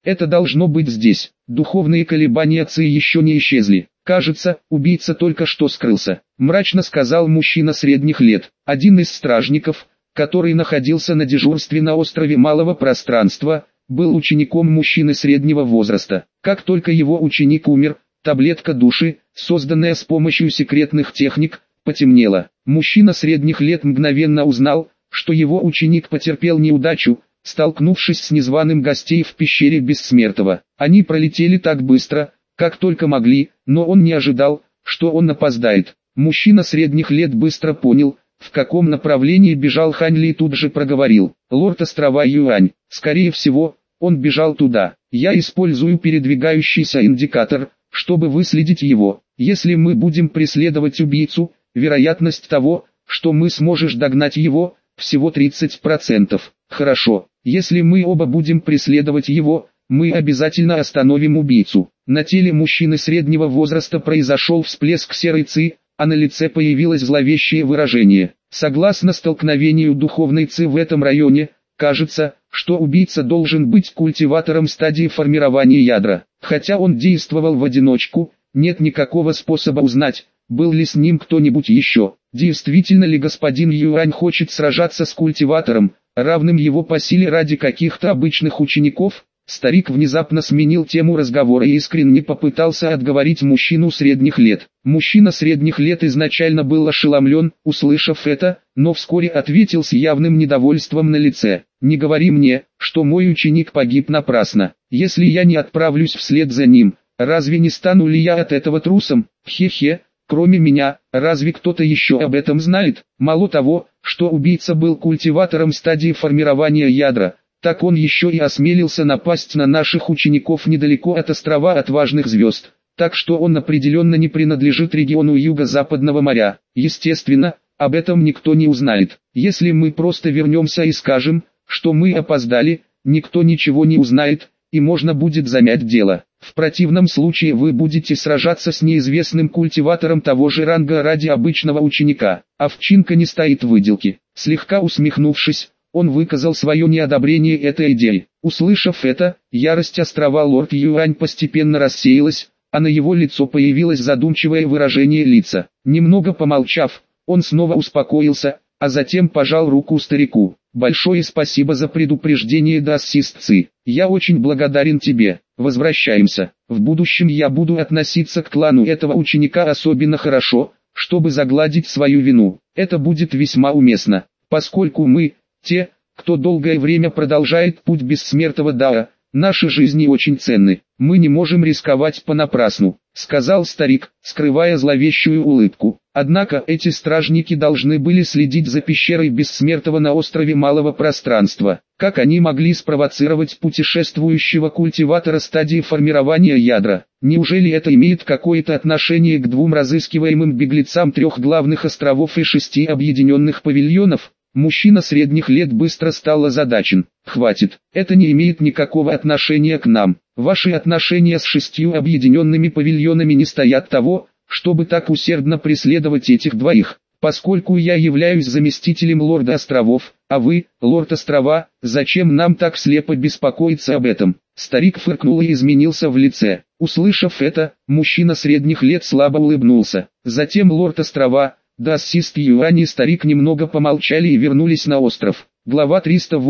Это должно быть здесь. Духовные колебания Ци еще не исчезли. Кажется, убийца только что скрылся, мрачно сказал мужчина средних лет. Один из стражников, который находился на дежурстве на острове Малого Пространства, был учеником мужчины среднего возраста. Как только его ученик умер, таблетка души, созданная с помощью секретных техник, потемнела. Мужчина средних лет мгновенно узнал, что его ученик потерпел неудачу, столкнувшись с незваным гостем в пещере Бессмертного. Они пролетели так быстро, как только могли, но он не ожидал, что он опоздает. Мужчина средних лет быстро понял, в каком направлении бежал Хань Ли, и тут же проговорил: «Лорд острова Юань, скорее всего, он бежал туда. Я использую передвигающийся индикатор, чтобы выследить его. Если мы будем преследовать убийцу, вероятность того, что мы сможешь догнать его, всего 30%. Хорошо, если мы оба будем преследовать его, мы обязательно остановим убийцу». На теле мужчины среднего возраста произошел всплеск серой ци, а на лице появилось зловещее выражение. Согласно столкновению духовной ци в этом районе, кажется, что убийца должен быть культиватором стадии формирования ядра. Хотя он действовал в одиночку, нет никакого способа узнать, был ли с ним кто-нибудь еще. Действительно ли господин Юань хочет сражаться с культиватором, равным его по силе ради каких-то обычных учеников? Старик внезапно сменил тему разговора и искренне попытался отговорить мужчину средних лет. Мужчина средних лет изначально был ошеломлен, услышав это, но вскоре ответил с явным недовольством на лице: «Не говори мне, что мой ученик погиб напрасно. Если я не отправлюсь вслед за ним, разве не стану ли я от этого трусом? Хе-хе, кроме меня, разве кто-то еще об этом знает? Мало того, что убийца был культиватором стадии формирования ядра, так он еще и осмелился напасть на наших учеников недалеко от острова Отважных Звезд, так что он определенно не принадлежит региону Юго-Западного моря. Естественно, об этом никто не узнает. Если мы просто вернемся и скажем, что мы опоздали, никто ничего не узнает, и можно будет замять дело. В противном случае вы будете сражаться с неизвестным культиватором того же ранга ради обычного ученика. Овчинка не стоит в выделке». Слегка усмехнувшись, он выказал свое неодобрение этой идеи. Услышав это, ярость острова Лорд Юань постепенно рассеялась, а на его лицо появилось задумчивое выражение лица. Немного помолчав, он снова успокоился, а затем пожал руку старику. «Большое спасибо за предупреждение, Дассист Ци. Я очень благодарен тебе. Возвращаемся. В будущем я буду относиться к клану этого ученика особенно хорошо, чтобы загладить свою вину. Это будет весьма уместно, поскольку мы, те, кто долгое время продолжает путь бессмертного Дао, наши жизни очень ценны. Мы не можем рисковать понапрасну», — сказал старик, скрывая зловещую улыбку. Однако эти стражники должны были следить за пещерой Бессмертного на острове Малого Пространства. Как они могли спровоцировать путешествующего культиватора стадии формирования ядра? Неужели это имеет какое-то отношение к двум разыскиваемым беглецам 3 главных островов и 6 объединенных павильонов? Мужчина средних лет быстро стал озадачен. «Хватит, это не имеет никакого отношения к нам. Ваши отношения с 6 объединенными павильонами не стоят того, чтобы так усердно преследовать этих двоих. Поскольку я являюсь заместителем лорда островов, а вы, лорд острова, зачем нам так слепо беспокоиться об этом?» Старик фыркнул и изменился в лице. Услышав это, мужчина средних лет слабо улыбнулся. Затем лорд острова, Дассист Юань и старик немного помолчали и вернулись на остров. Глава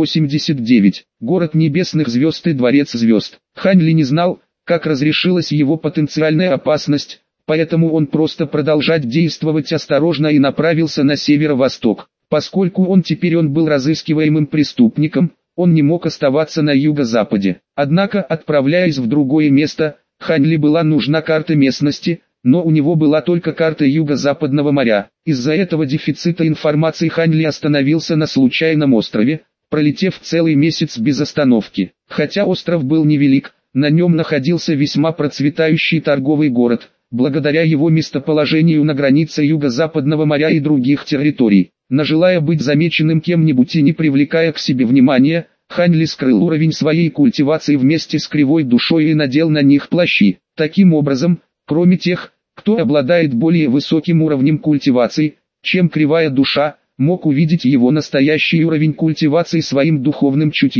389. Город небесных звезд и дворец звезд. Хань Ли не знал, как разрешилась его потенциальная опасность, поэтому он просто продолжать действовать осторожно и направился на северо-восток. Поскольку он был разыскиваемым преступником, он не мог оставаться на юго-западе. Однако, отправляясь в другое место, Хань Ли была нужна карта местности, но у него была только карта Юго-Западного моря. Из-за этого дефицита информации Хань Ли остановился на случайном острове, пролетев целый месяц без остановки. Хотя остров был невелик, на нем находился весьма процветающий торговый город, благодаря его местоположению на границе Юго-Западного моря и других территорий. Но желая быть замеченным кем-нибудь и не привлекая к себе внимания, Хань Ли скрыл уровень своей культивации вместе с кривой душой и надел на них плащи. Таким образом, кроме тех, кто обладает более высоким уровнем культивации, чем кривая душа, мог увидеть его настоящий уровень культивации своим духовным чутьем.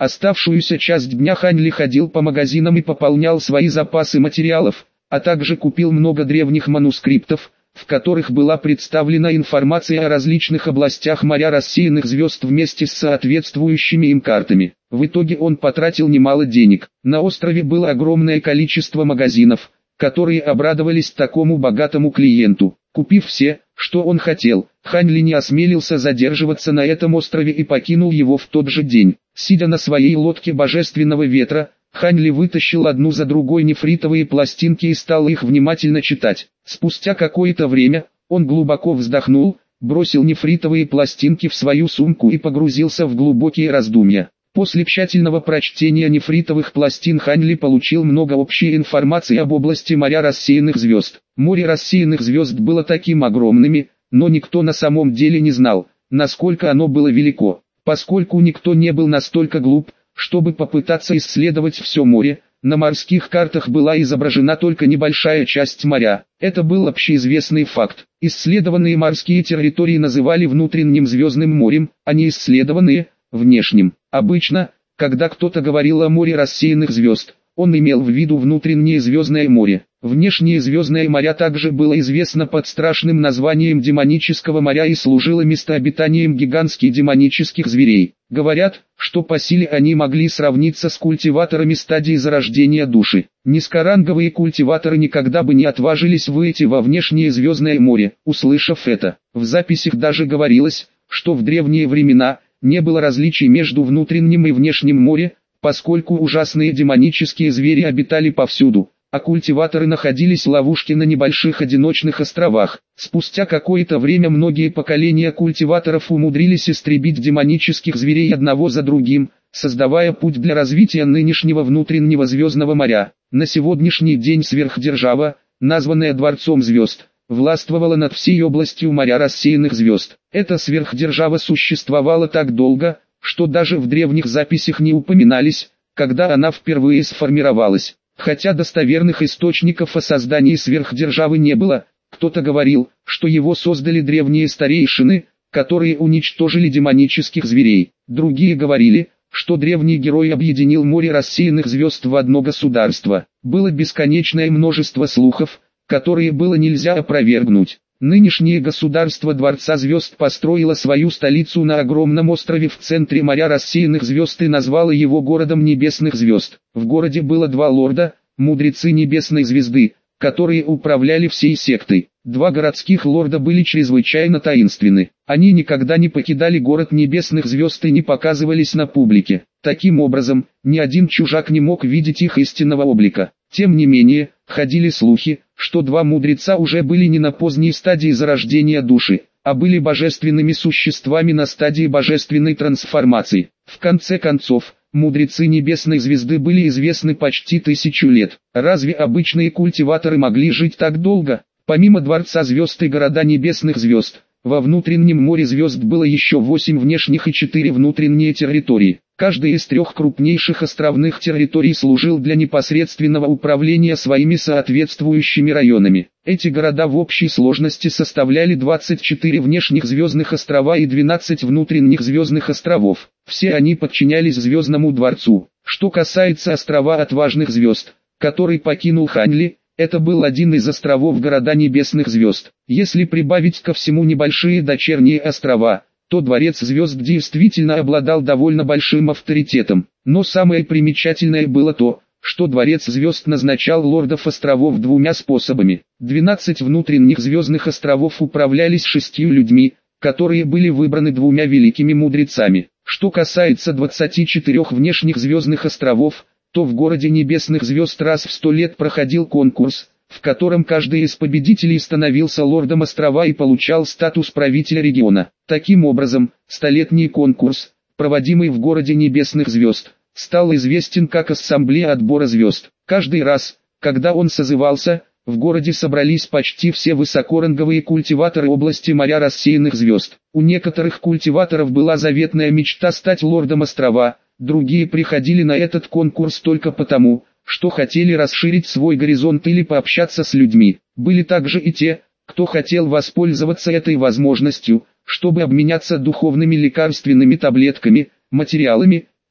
Оставшуюся часть дня Хань Ли ходил по магазинам и пополнял свои запасы материалов, а также купил много древних манускриптов, в которых была представлена информация о различных областях моря рассеянных звезд вместе с соответствующими им картами. В итоге он потратил немало денег. На острове было огромное количество магазинов, которые обрадовались такому богатому клиенту. Купив все, что он хотел, Хань Ли не осмелился задерживаться на этом острове и покинул его в тот же день. Сидя на своей лодке божественного ветра, Хань Ли вытащил одну за другой нефритовые пластинки и стал их внимательно читать. Спустя какое-то время, он глубоко вздохнул, бросил нефритовые пластинки в свою сумку и погрузился в глубокие раздумья. После тщательного прочтения нефритовых пластин Хань Ли получил много общей информации об области моря рассеянных звезд. Море рассеянных звезд было таким огромным, но никто на самом деле не знал, насколько оно было велико. Поскольку никто не был настолько глуп, чтобы попытаться исследовать все море, на морских картах была изображена только небольшая часть моря. Это был общеизвестный факт. Исследованные морские территории называли внутренним звездным морем, а не исследованные – внешним. Обычно, когда кто-то говорил о море рассеянных звезд, он имел в виду внутреннее звездное море. Внешнее звездное море также было известно под страшным названием демонического моря и служило местообитанием гигантских демонических зверей. Говорят, что по силе они могли сравниться с культиваторами стадии зарождения души. Низкоранговые культиваторы никогда бы не отважились выйти во внешнее звездное море. Услышав это, в записях даже говорилось, что в древние времена не было различий между внутренним и внешним морем, поскольку ужасные демонические звери обитали повсюду, а культиваторы находились в ловушке на небольших одиночных островах. Спустя какое-то время многие поколения культиваторов умудрились истребить демонических зверей одного за другим, создавая путь для развития нынешнего внутреннего звездного моря. На сегодняшний день сверхдержава, названная Дворцом звезд, властвовала над всей областью моря рассеянных звезд. Эта сверхдержава существовала так долго, что даже в древних записях не упоминались, когда она впервые сформировалась. Хотя достоверных источников о создании сверхдержавы не было, кто-то говорил, что его создали древние старейшины, которые уничтожили демонических зверей. Другие говорили, что древний герой объединил море рассеянных звезд в одно государство. Было бесконечное множество слухов, которые было нельзя опровергнуть. Нынешнее государство Дворца звезд построило свою столицу на огромном острове в центре моря рассеянных звезд и назвало его городом небесных звезд. В городе было два лорда, мудрецы небесной звезды, которые управляли всей сектой. Два городских лорда были чрезвычайно таинственны. Они никогда не покидали город небесных звезд и не показывались на публике. Таким образом, ни один чужак не мог видеть их истинного облика. Тем не менее, ходили слухи, что два мудреца уже были не на поздней стадии зарождения души, а были божественными существами на стадии божественной трансформации. В конце концов, мудрецы небесной звезды были известны почти 1000 лет. Разве обычные культиваторы могли жить так долго? Помимо Дворца звезд и города небесных звезд, во внутреннем море звезд было еще 8 внешних и 4 внутренние территории. Каждый из 3 крупнейших островных территорий служил для непосредственного управления своими соответствующими районами. Эти города в общей сложности составляли 24 внешних звездных острова и 12 внутренних звездных островов. Все они подчинялись Звездному дворцу. Что касается острова Отважных звезд, который покинул Хань Ли, это был один из островов города небесных звезд. Если прибавить ко всему небольшие дочерние острова, то Дворец звезд действительно обладал довольно большим авторитетом. Но самое примечательное было то, что Дворец звезд назначал лордов островов 2 способами. 12 внутренних звездных островов управлялись 6 людьми, которые были выбраны 2 великими мудрецами. Что касается 24 внешних звездных островов, то в городе небесных звезд раз в 100 лет проходил конкурс, в котором каждый из победителей становился лордом острова и получал статус правителя региона. Таким образом, 100-летний конкурс, проводимый в городе небесных звезд, стал известен как Ассамблея отбора звезд. Каждый раз, когда он созывался, в городе собрались почти все высокоранговые культиваторы области моря рассеянных звезд. У некоторых культиваторов была заветная мечта стать лордом острова, другие приходили на этот конкурс только потому, что хотели расширить свой горизонт или пообщаться с людьми. Были также и те, кто хотел воспользоваться этой возможностью, чтобы обменяться духовными лекарственными таблетками, материалами,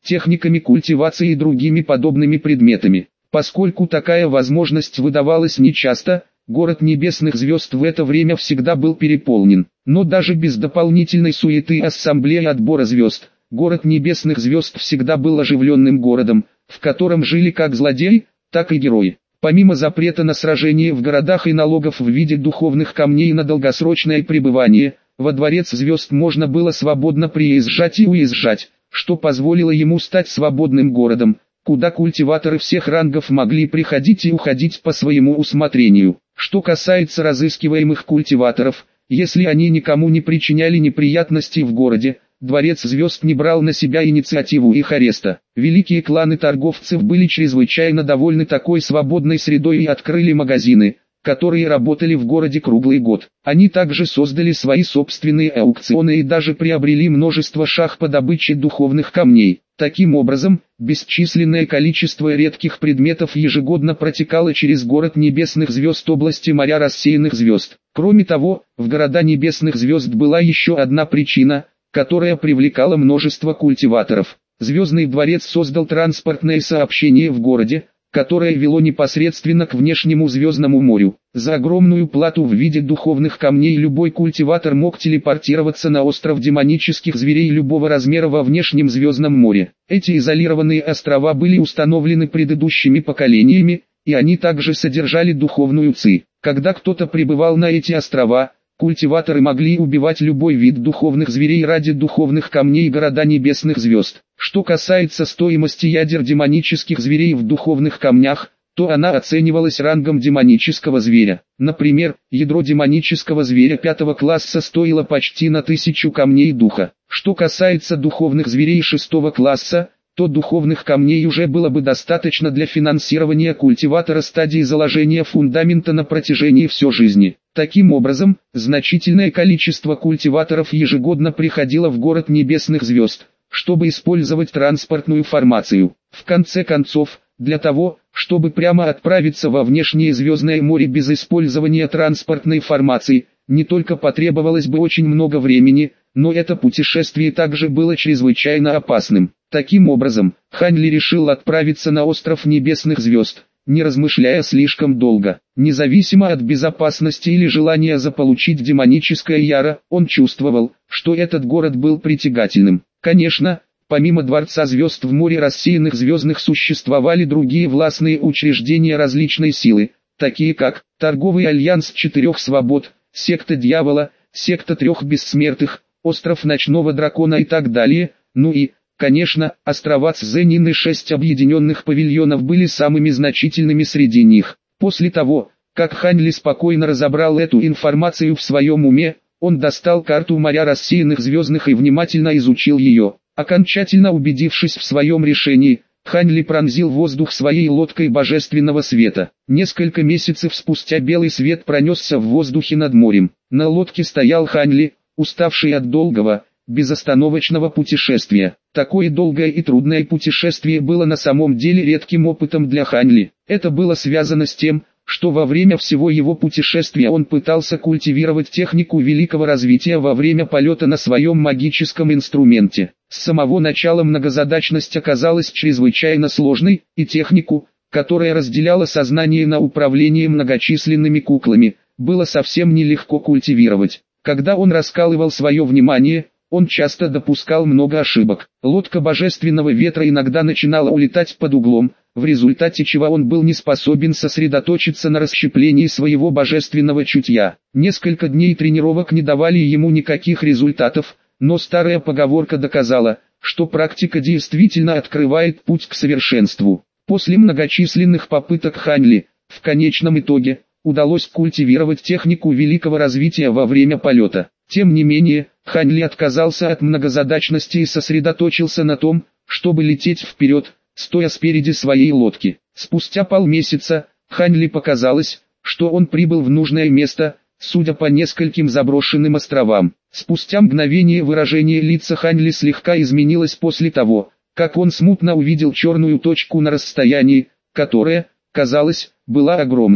техниками культивации и другими подобными предметами. Поскольку такая возможность выдавалась нечасто, город небесных звезд в это время всегда был переполнен. Но даже без дополнительной суеты ассамблеи отбора звезд, город небесных звезд всегда был оживленным городом, в котором жили как злодеи, так и герои. Помимо запрета на сражение в городах и налогов в виде духовных камней на долгосрочное пребывание, во дворец звезд можно было свободно приезжать и уезжать, что позволило ему стать свободным городом, куда культиваторы всех рангов могли приходить и уходить по своему усмотрению. Что касается разыскиваемых культиваторов, если они никому не причиняли неприятностей в городе, дворец звезд не брал на себя инициативу их ареста. Великие кланы торговцев были чрезвычайно довольны такой свободной средой и открыли магазины, которые работали в городе круглый год. Они также создали свои собственные аукционы и даже приобрели множество шах по добыче духовных камней. Таким образом, бесчисленное количество редких предметов ежегодно протекало через город небесных звезд области моря рассеянных звезд. Кроме того, в города небесных звезд была еще одна причина, которая привлекала множество культиваторов. Звездный дворец создал транспортное сообщение в городе, которое вело непосредственно к внешнему звездному морю. За огромную плату в виде духовных камней любой культиватор мог телепортироваться на остров демонических зверей любого размера во внешнем звездном море. Эти изолированные острова были установлены предыдущими поколениями, и они также содержали духовную ци. Когда кто-то прибывал на эти острова, культиваторы могли убивать любой вид духовных зверей ради духовных камней города небесных звезд. Что касается стоимости ядер демонических зверей в духовных камнях, то она оценивалась рангом демонического зверя. Например, ядро демонического зверя 5 класса стоило почти на 1000 камней духа. Что касается духовных зверей 6 класса, то духовных камней уже было бы достаточно для финансирования культиватора стадии заложения фундамента на протяжении всей жизни. Таким образом, значительное количество культиваторов ежегодно приходило в город небесных звезд, чтобы использовать транспортную формацию. В конце концов, для того, чтобы прямо отправиться во внешнее звездное море без использования транспортной формации, не только потребовалось бы очень много времени, но это путешествие также было чрезвычайно опасным. Таким образом, Хань Ли решил отправиться на остров небесных звезд, не размышляя слишком долго. Независимо от безопасности или желания заполучить демоническое яро, он чувствовал, что этот город был притягательным. Конечно, помимо Дворца звезд в море рассеянных звездных существовали другие властные учреждения различной силы, такие как Торговый альянс 4 свобод, Секта Дьявола, Секта 3 бессмертных, Остров Ночного Дракона и так далее, ну и, конечно, острова Цзэнин и 6 объединенных павильонов были самыми значительными среди них. После того, как Хань Ли спокойно разобрал эту информацию в своем уме, он достал карту моря рассеянных звездных и внимательно изучил ее. Окончательно убедившись в своем решении, Хань Ли пронзил воздух своей лодкой божественного света. Несколько месяцев спустя белый свет пронесся в воздухе над морем. На лодке стоял Хань Ли, уставший от долгого, безостановочного путешествия. Такое долгое и трудное путешествие было на самом деле редким опытом для Хань Ли. Это было связано с тем, что во время всего его путешествия он пытался культивировать технику великого развития во время полета на своем магическом инструменте. С самого начала многозадачность оказалась чрезвычайно сложной, и технику, которая разделяла сознание на управление многочисленными куклами, было совсем нелегко культивировать. Когда он раскалывал свое внимание, он часто допускал много ошибок. Лодка божественного ветра иногда начинала улетать под углом, в результате чего он был не способен сосредоточиться на расщеплении своего божественного чутья. Несколько дней тренировок не давали ему никаких результатов, но старая поговорка доказала, что практика действительно открывает путь к совершенству. После многочисленных попыток Хань Ли, в конечном итоге, удалось культивировать технику великого развития во время полета. Тем не менее, Хань Ли отказался от многозадачности и сосредоточился на том, чтобы лететь вперед, стоя спереди своей лодки. Спустя полмесяца, Хань Ли показалось, что он прибыл в нужное место, судя по нескольким заброшенным островам. Спустя мгновение выражение лица Хань Ли слегка изменилось после того, как он смутно увидел черную точку на расстоянии, которая, казалось, была огромной.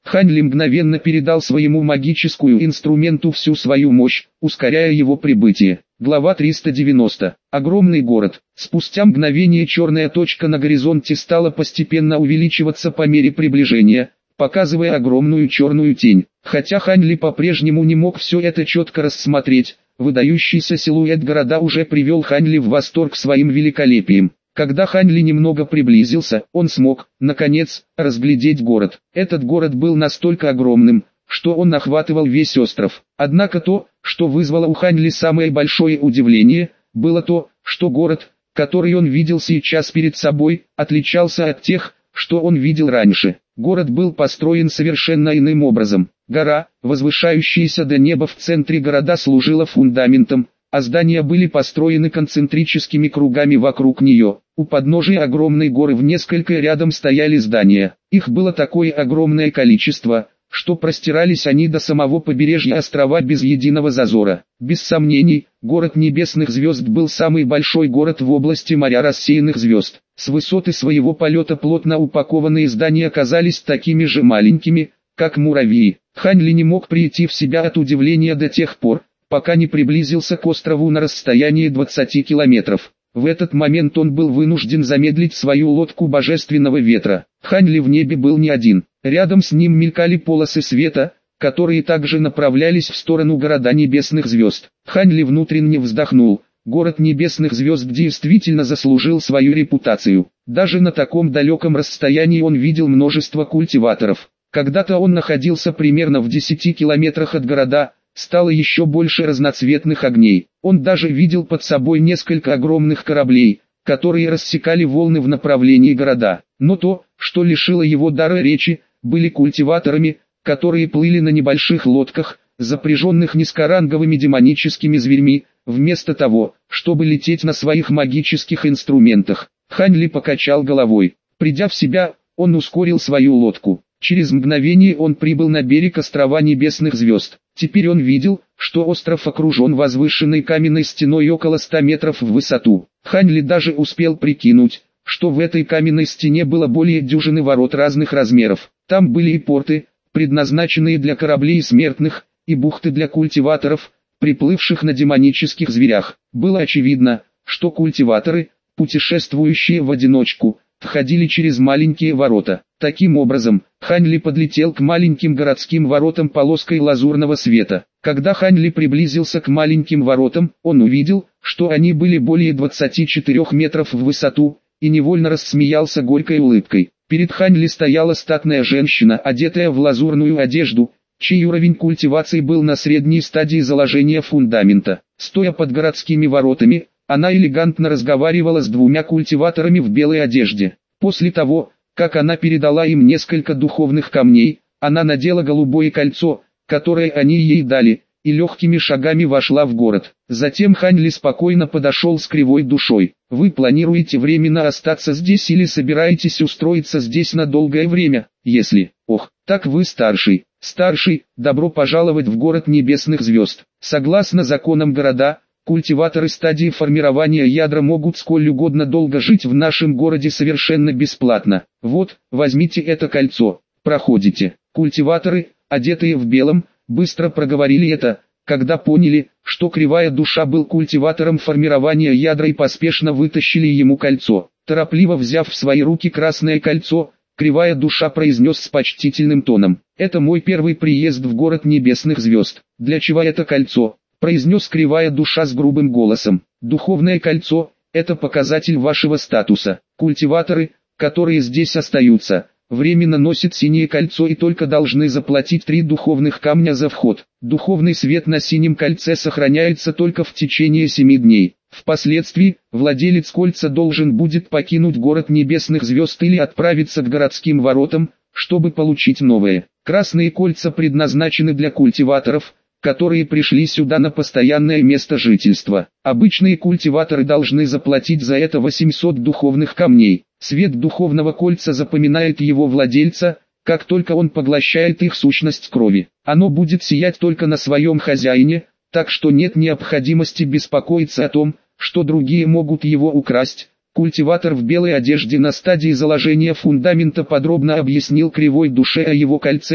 Хань Ли мгновенно передал своему магическую инструменту всю свою мощь, ускоряя его прибытие. Глава 390. Огромный город. Спустя мгновение черная точка на горизонте стала постепенно увеличиваться по мере приближения, показывая огромную черную тень. Хотя Хань Ли по-прежнему не мог все это четко рассмотреть, выдающийся силуэт города уже привел Хань Ли в восторг своим великолепием. Когда Хань Ли немного приблизился, он смог, наконец, разглядеть город. Этот город был настолько огромным, что он охватывал весь остров. Однако то, что вызвало у Хань Ли самое большое удивление, было то, что город, который он видел сейчас перед собой, отличался от тех, что он видел раньше. Город был построен совершенно иным образом. Гора, возвышающаяся до неба в центре города, служила фундаментом, а здания были построены концентрическими кругами вокруг нее. У подножия огромной горы в несколько рядом стояли здания. Их было такое огромное количество, что простирались они до самого побережья острова без единого зазора. Без сомнений, город небесных звезд был самый большой город в области моря рассеянных звезд. С высоты своего полета плотно упакованные здания оказались такими же маленькими, как муравьи. Хань Ли не мог прийти в себя от удивления до тех пор, пока не приблизился к острову на расстоянии 20 километров. В этот момент он был вынужден замедлить свою лодку божественного ветра. Хань Ли в небе был не один. Рядом с ним мелькали полосы света, которые также направлялись в сторону города небесных звезд. Хань Ли внутренне вздохнул. Город небесных звезд действительно заслужил свою репутацию. Даже на таком далеком расстоянии он видел множество культиваторов. Когда-то он находился примерно в 10 километрах от города, стало еще больше разноцветных огней. Он даже видел под собой несколько огромных кораблей, которые рассекали волны в направлении города. Но то, что лишило его дара речи, были культиваторами, которые плыли на небольших лодках, запряженных низкоранговыми демоническими зверьми, вместо того, чтобы лететь на своих магических инструментах. Хань Ли покачал головой. Придя в себя, он ускорил свою лодку. Через мгновение он прибыл на берег острова небесных звезд. Теперь он видел, что остров окружен возвышенной каменной стеной около 100 метров в высоту. Хань Ли даже успел прикинуть, что в этой каменной стене было более дюжины ворот разных размеров. Там были и порты, предназначенные для кораблей смертных, и бухты для культиваторов, приплывших на демонических зверях. Было очевидно, что культиваторы, путешествующие в одиночку, входили через маленькие ворота. Таким образом, Хань Ли подлетел к маленьким городским воротам полоской лазурного света. Когда Хань Ли приблизился к маленьким воротам, он увидел, что они были более 24 метров в высоту, и невольно рассмеялся горькой улыбкой. Перед Хань Ли стояла статная женщина, одетая в лазурную одежду, чей уровень культивации был на средней стадии заложения фундамента. Стоя под городскими воротами, она элегантно разговаривала с двумя культиваторами в белой одежде. После того, как она передала им несколько духовных камней, она надела голубое кольцо, которое они ей дали, и легкими шагами вошла в город. Затем Хань Ли спокойно подошел с кривой душой. «Вы планируете временно остаться здесь или собираетесь устроиться здесь на долгое время? Если, так вы старший. Старший, добро пожаловать в город небесных звезд. Согласно законам города, культиваторы стадии формирования ядра могут сколь угодно долго жить в нашем городе совершенно бесплатно. Вот, возьмите это кольцо, проходите». Культиваторы, одетые в белом, быстро проговорили это, когда поняли, что кривая душа был культиватором формирования ядра, и поспешно вытащили ему кольцо. Торопливо взяв в свои руки красное кольцо, кривая душа произнес с почтительным тоном: «Это мой первый приезд в город небесных звезд. Для чего это кольцо?» произнес кривая душа с грубым голосом. «Духовное кольцо – это показатель вашего статуса. Культиваторы, которые здесь остаются, временно носят синее кольцо и только должны заплатить 3 духовных камня за вход. Духовный свет на синем кольце сохраняется только в течение 7 дней. Впоследствии, владелец кольца должен будет покинуть город небесных звезд или отправиться к городским воротам, чтобы получить новое. Красные кольца предназначены для культиваторов, которые пришли сюда на постоянное место жительства. Обычные культиваторы должны заплатить за это 800 духовных камней. Свет духовного кольца запоминает его владельца, как только он поглощает их сущность крови. Оно будет сиять только на своем хозяине, так что нет необходимости беспокоиться о том, что другие могут его украсть. Культиватор в белой одежде на стадии заложения фундамента подробно объяснил кривой душе о его кольце,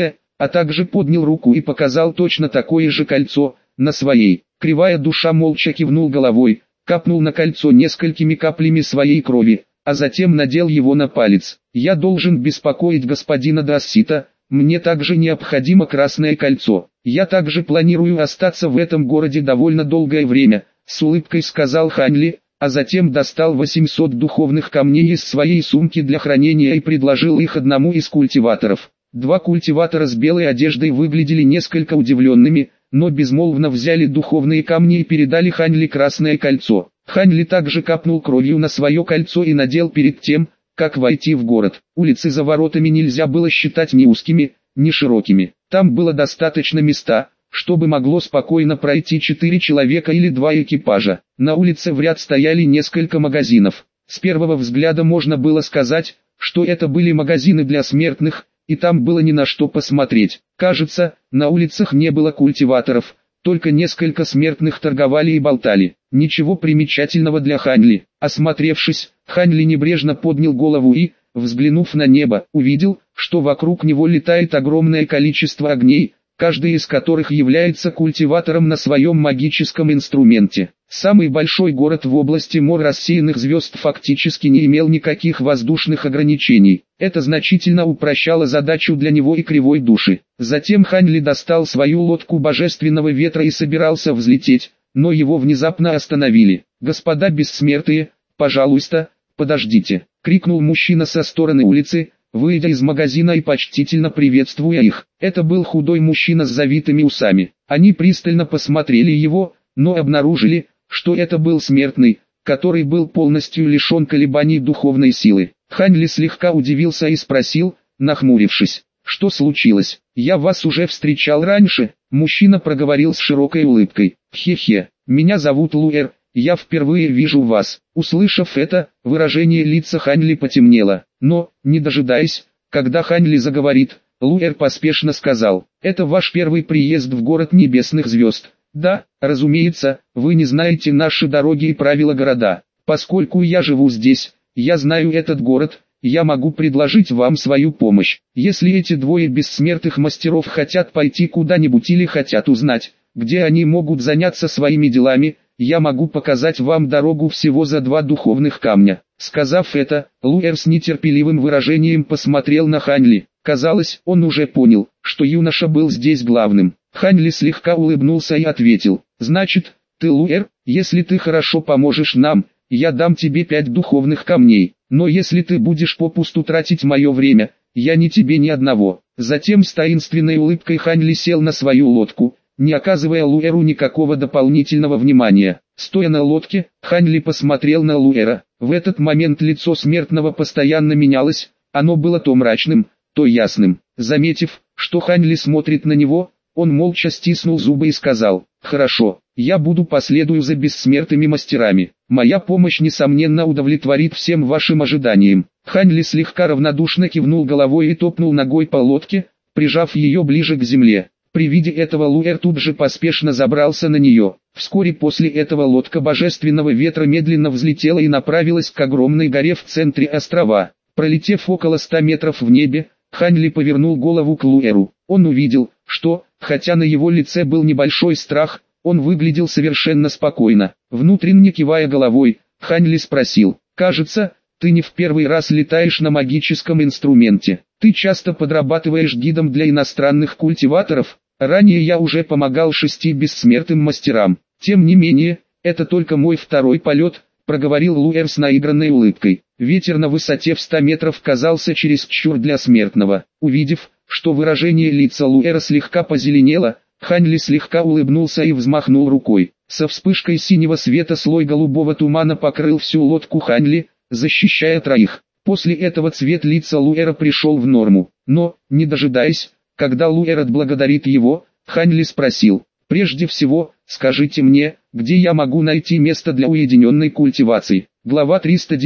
а также поднял руку и показал точно такое же кольцо, на своей. Кривая душа молча кивнул головой, капнул на кольцо несколькими каплями своей крови, а затем надел его на палец. «Я должен беспокоить господина Дассита, мне также необходимо красное кольцо. Я также планирую остаться в этом городе довольно долгое время», с улыбкой сказал Ханли, а затем достал 800 духовных камней из своей сумки для хранения и предложил их одному из культиваторов. Два культиватора с белой одеждой выглядели несколько удивленными, но безмолвно взяли духовные камни и передали Ханли красное кольцо. Ханли также капнул кровью на свое кольцо и надел перед тем, как войти в город. Улицы за воротами нельзя было считать ни узкими, ни широкими. Там было достаточно места, чтобы могло спокойно пройти 4 человека или 2 экипажа. На улице в ряд стояли несколько магазинов. С первого взгляда можно было сказать, что это были магазины для смертных, и там было ни на что посмотреть. Кажется, на улицах не было культиваторов, только несколько смертных торговали и болтали. Ничего примечательного для Ханли. Осмотревшись, Ханли небрежно поднял голову и, взглянув на небо, увидел, что вокруг него летает огромное количество огней, каждый из которых является культиватором на своем магическом инструменте. Самый большой город в области мор рассеянных звезд фактически не имел никаких воздушных ограничений. Это значительно упрощало задачу для него и кривой души. Затем Ханли достал свою лодку божественного ветра и собирался взлететь, но его внезапно остановили. «Господа бессмертные, пожалуйста, подождите!» — крикнул мужчина со стороны улицы, выйдя из магазина и почтительно приветствуя их. Это был худой мужчина с завитыми усами. Они пристально посмотрели его, но обнаружили, что это был смертный, который был полностью лишен колебаний духовной силы. Ханли слегка удивился и спросил, нахмурившись: «Что случилось? Я вас уже встречал раньше?» Мужчина проговорил с широкой улыбкой: «Хе-хе, меня зовут Луэр, я впервые вижу вас». Услышав это, выражение лица Ханли потемнело, но, не дожидаясь, когда Ханли заговорит, Луэр поспешно сказал: «Это ваш первый приезд в город небесных звезд?» «Да, разумеется, вы не знаете наши дороги и правила города. Поскольку я живу здесь, я знаю этот город, я могу предложить вам свою помощь. Если эти двое бессмертных мастеров хотят пойти куда-нибудь или хотят узнать, где они могут заняться своими делами, я могу показать вам дорогу всего за 2 духовных камня». Сказав это, Луэр с нетерпеливым выражением посмотрел на Ханли. Казалось, он уже понял, что юноша был здесь главным. Ханли слегка улыбнулся и ответил: «Значит, ты Луэр, если ты хорошо поможешь нам, я дам тебе 5 духовных камней, но если ты будешь попусту тратить мое время, я ни тебе ни одного». Затем с таинственной улыбкой Ханли сел на свою лодку, не оказывая Луэру никакого дополнительного внимания. Стоя на лодке, Ханли посмотрел на Луэра. В этот момент лицо смертного постоянно менялось, оно было то мрачным, то ясным. Заметив, что Ханли смотрит на него, он молча стиснул зубы и сказал: «Хорошо, я последую за бессмертными мастерами. Моя помощь несомненно удовлетворит всем вашим ожиданиям». Ханли слегка равнодушно кивнул головой и топнул ногой по лодке, прижав ее ближе к земле. При виде этого Луэр тут же поспешно забрался на нее. Вскоре после этого лодка божественного ветра медленно взлетела и направилась к огромной горе в центре острова. Пролетев около 100 метров в небе, Ханли повернул голову к Луэру. Он увидел, что, хотя на его лице был небольшой страх, он выглядел совершенно спокойно. Внутренне кивая головой, Ханли спросил: «Кажется, ты не в первый раз летаешь на магическом инструменте. Ты часто подрабатываешь гидом для иностранных культиваторов?» «Ранее я уже помогал 6 бессмертным мастерам. Тем не менее, это только мой второй полет», — проговорил Луэр с наигранной улыбкой. Ветер на высоте в 100 метров казался чересчур для смертного. Увидев, что выражение лица Луэра слегка позеленело, Ханли слегка улыбнулся и взмахнул рукой. Со вспышкой синего света слой голубого тумана покрыл всю лодку Ханли, защищая троих. После этого цвет лица Луэра пришел в норму. Но, не дожидаясь, когда Луэр отблагодарит его, Ханли спросил: «Прежде всего, скажите мне, где я могу найти место для уединенной культивации?» Глава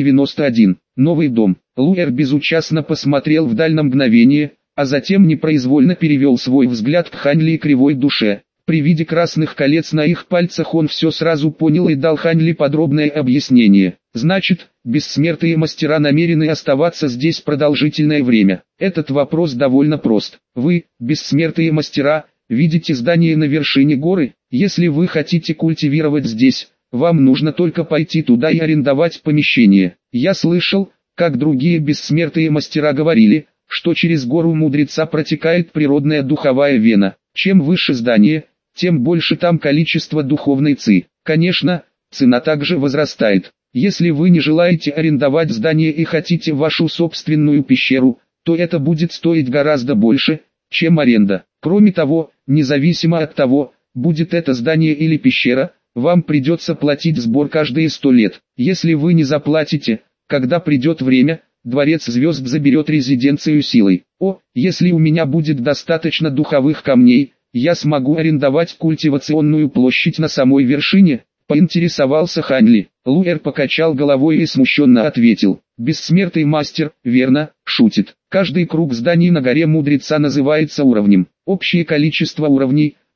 391. Новый дом. Луэр безучастно посмотрел вдаль на мгновение, а затем непроизвольно перевел свой взгляд к Ханли и кривой душе. При виде красных колец на их пальцах он все сразу понял и дал Ханьли подробное объяснение. Значит, бессмертные мастера намерены оставаться здесь продолжительное время. Этот вопрос довольно прост. Вы, бессмертные мастера, видите здание на вершине горы? Если вы хотите культивировать здесь, вам нужно только пойти туда и арендовать помещение. Я слышал, как другие бессмертные мастера говорили, что через гору мудреца протекает природная духовая вена. Чем выше здание, тем больше там количество духовной ци. Конечно, цена также возрастает. Если вы не желаете арендовать здание и хотите вашу собственную пещеру, то это будет стоить гораздо больше, чем аренда. Кроме того, независимо от того, будет это здание или пещера, вам придется платить сбор каждые 100 лет. Если вы не заплатите, когда придет время, Дворец звезд заберет резиденцию силой. Если у меня будет достаточно духовых камней, я смогу арендовать культивационную площадь на самой вершине, поинтересовался Ханьли. Луэр покачал головой и смущенно ответил: бессмертный мастер, верно, шутит. Каждый круг зданий на горе мудреца называется уровнем. Общее количество уровней –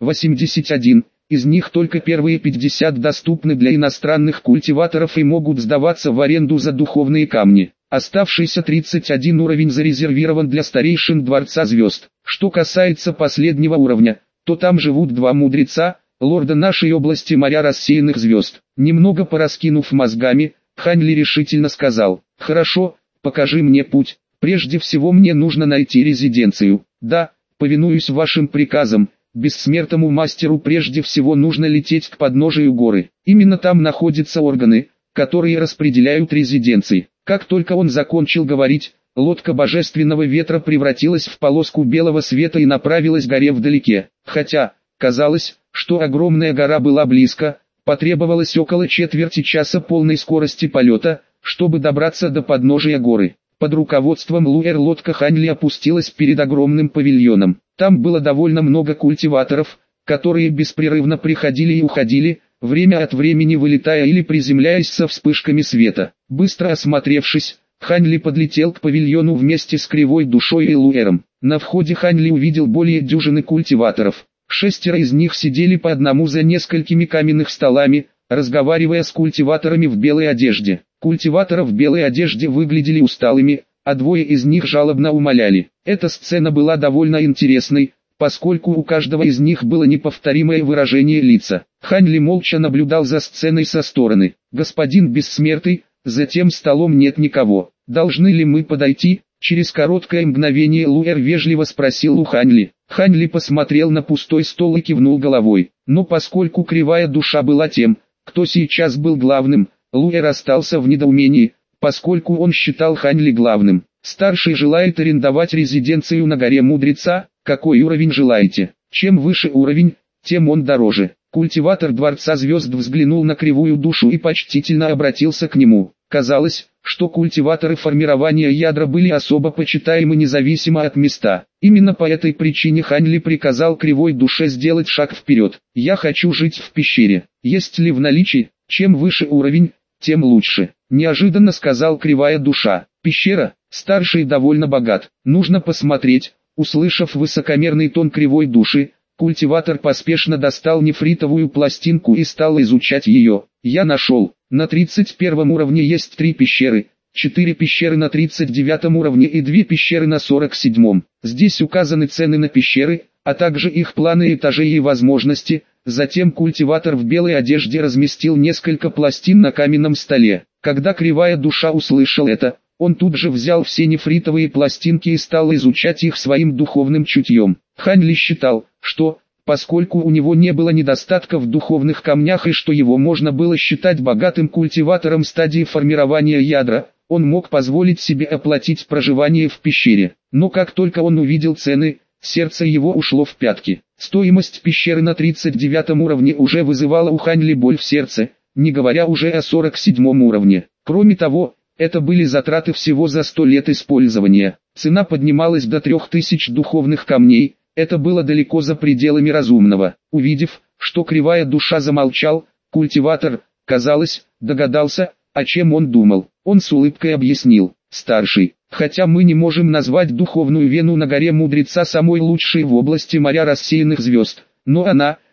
81, из них только первые 50 доступны для иностранных культиваторов и могут сдаваться в аренду за духовные камни. Оставшийся 31 уровень зарезервирован для старейшин Дворца Звезд. Что касается последнего уровня, то там живут два мудреца, лорда нашей области моря рассеянных звезд. Немного пораскинув мозгами, Ханьли решительно сказал: «Хорошо, покажи мне путь, прежде всего мне нужно найти резиденцию». «Да, повинуюсь вашим приказам, бессмертному мастеру прежде всего нужно лететь к подножию горы. Именно там находятся органы, которые распределяют резиденции». Как только он закончил говорить, лодка божественного ветра превратилась в полоску белого света и направилась к горе вдалеке. Хотя, казалось, что огромная гора была близко, потребовалось около четверти часа полной скорости полета, чтобы добраться до подножия горы. Под руководством Луэр лодка Ханьли опустилась перед огромным павильоном. Там было довольно много культиваторов, которые беспрерывно приходили и уходили, время от времени вылетая или приземляясь со вспышками света. Быстро осмотревшись, Ханьли подлетел к павильону вместе с Кривой Душой и Луэром. На входе Ханьли увидел более дюжины культиваторов. 6 из них сидели по одному за несколькими каменных столами, разговаривая с культиваторами в белой одежде. Культиваторы в белой одежде выглядели усталыми, а 2 из них жалобно умоляли. Эта сцена была довольно интересной, поскольку у каждого из них было неповторимое выражение лица. Ханьли молча наблюдал за сценой со стороны. «Господин Бессмертный, за тем столом нет никого. Должны ли мы подойти?» Через короткое мгновение Луэр вежливо спросил у Ханьли. Ханьли посмотрел на пустой стол и кивнул головой. Но поскольку Кривая Душа была тем, кто сейчас был главным, Луэр остался в недоумении, поскольку он считал Ханьли главным. «Старший желает арендовать резиденцию на горе Мудреца. Какой уровень желаете? Чем выше уровень, тем он дороже». Культиватор Дворца Звезд взглянул на Кривую Душу и почтительно обратился к нему. Казалось, что культиваторы формирования ядра были особо почитаемы независимо от места. Именно по этой причине Ханьли приказал Кривой Душе сделать шаг вперед. «Я хочу жить в пещере. Есть ли в наличии? Чем выше уровень, тем лучше», — неожиданно сказал Кривая Душа. «Пещера, старший довольно богат. Нужно посмотреть». Услышав высокомерный тон Кривой Души, культиватор поспешно достал нефритовую пластинку и стал изучать ее. «Я нашел. На 31 уровне есть 3 пещеры, 4 пещеры на 39 уровне и 2 пещеры на 47. Здесь указаны цены на пещеры, а также их планы этажей и возможности». Затем культиватор в белой одежде разместил несколько пластин на каменном столе. Когда Кривая Душа услышал это, он тут же взял все нефритовые пластинки и стал изучать их своим духовным чутьем. Ханьли считал, что, поскольку у него не было недостатка в духовных камнях и что его можно было считать богатым культиватором стадии формирования ядра, он мог позволить себе оплатить проживание в пещере. Но как только он увидел цены, сердце его ушло в пятки. Стоимость пещеры на 39 уровне уже вызывала у Ханьли боль в сердце, не говоря уже о 47 уровне. Кроме того, это были затраты всего за 100 лет использования. Цена поднималась до 3000 духовных камней, это было далеко за пределами разумного. Увидев, что Кривая Душа замолчал, культиватор, казалось, догадался, о чем он думал. Он с улыбкой объяснил: «Старший, хотя мы не можем назвать духовную вену на горе Мудреца самой лучшей в области моря рассеянных звезд, но она,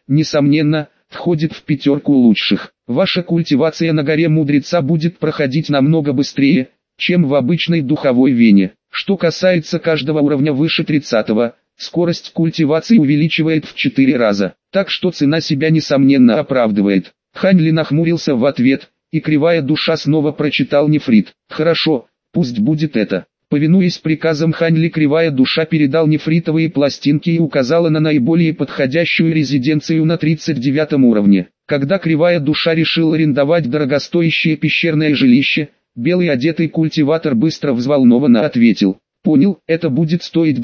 несомненно, входит в пятерку лучших. Ваша культивация на горе Мудреца будет проходить намного быстрее, чем в обычной духовой вене. Что касается каждого уровня выше 30-го, скорость культивации увеличивает в 4 раза, так что цена себя несомненно оправдывает. Хань Ли нахмурился в ответ, и кривая душа снова прочитал нефрит. Хорошо, пусть будет это. Повинуясь приказам Хань Ли, кривая душа передал нефритовые пластинки и указала на наиболее подходящую резиденцию на 39 уровне. Когда кривая душа решил арендовать дорогостоящее пещерное жилище, белый одетый культиватор быстро взволнованно ответил: «Понял, это будет стоить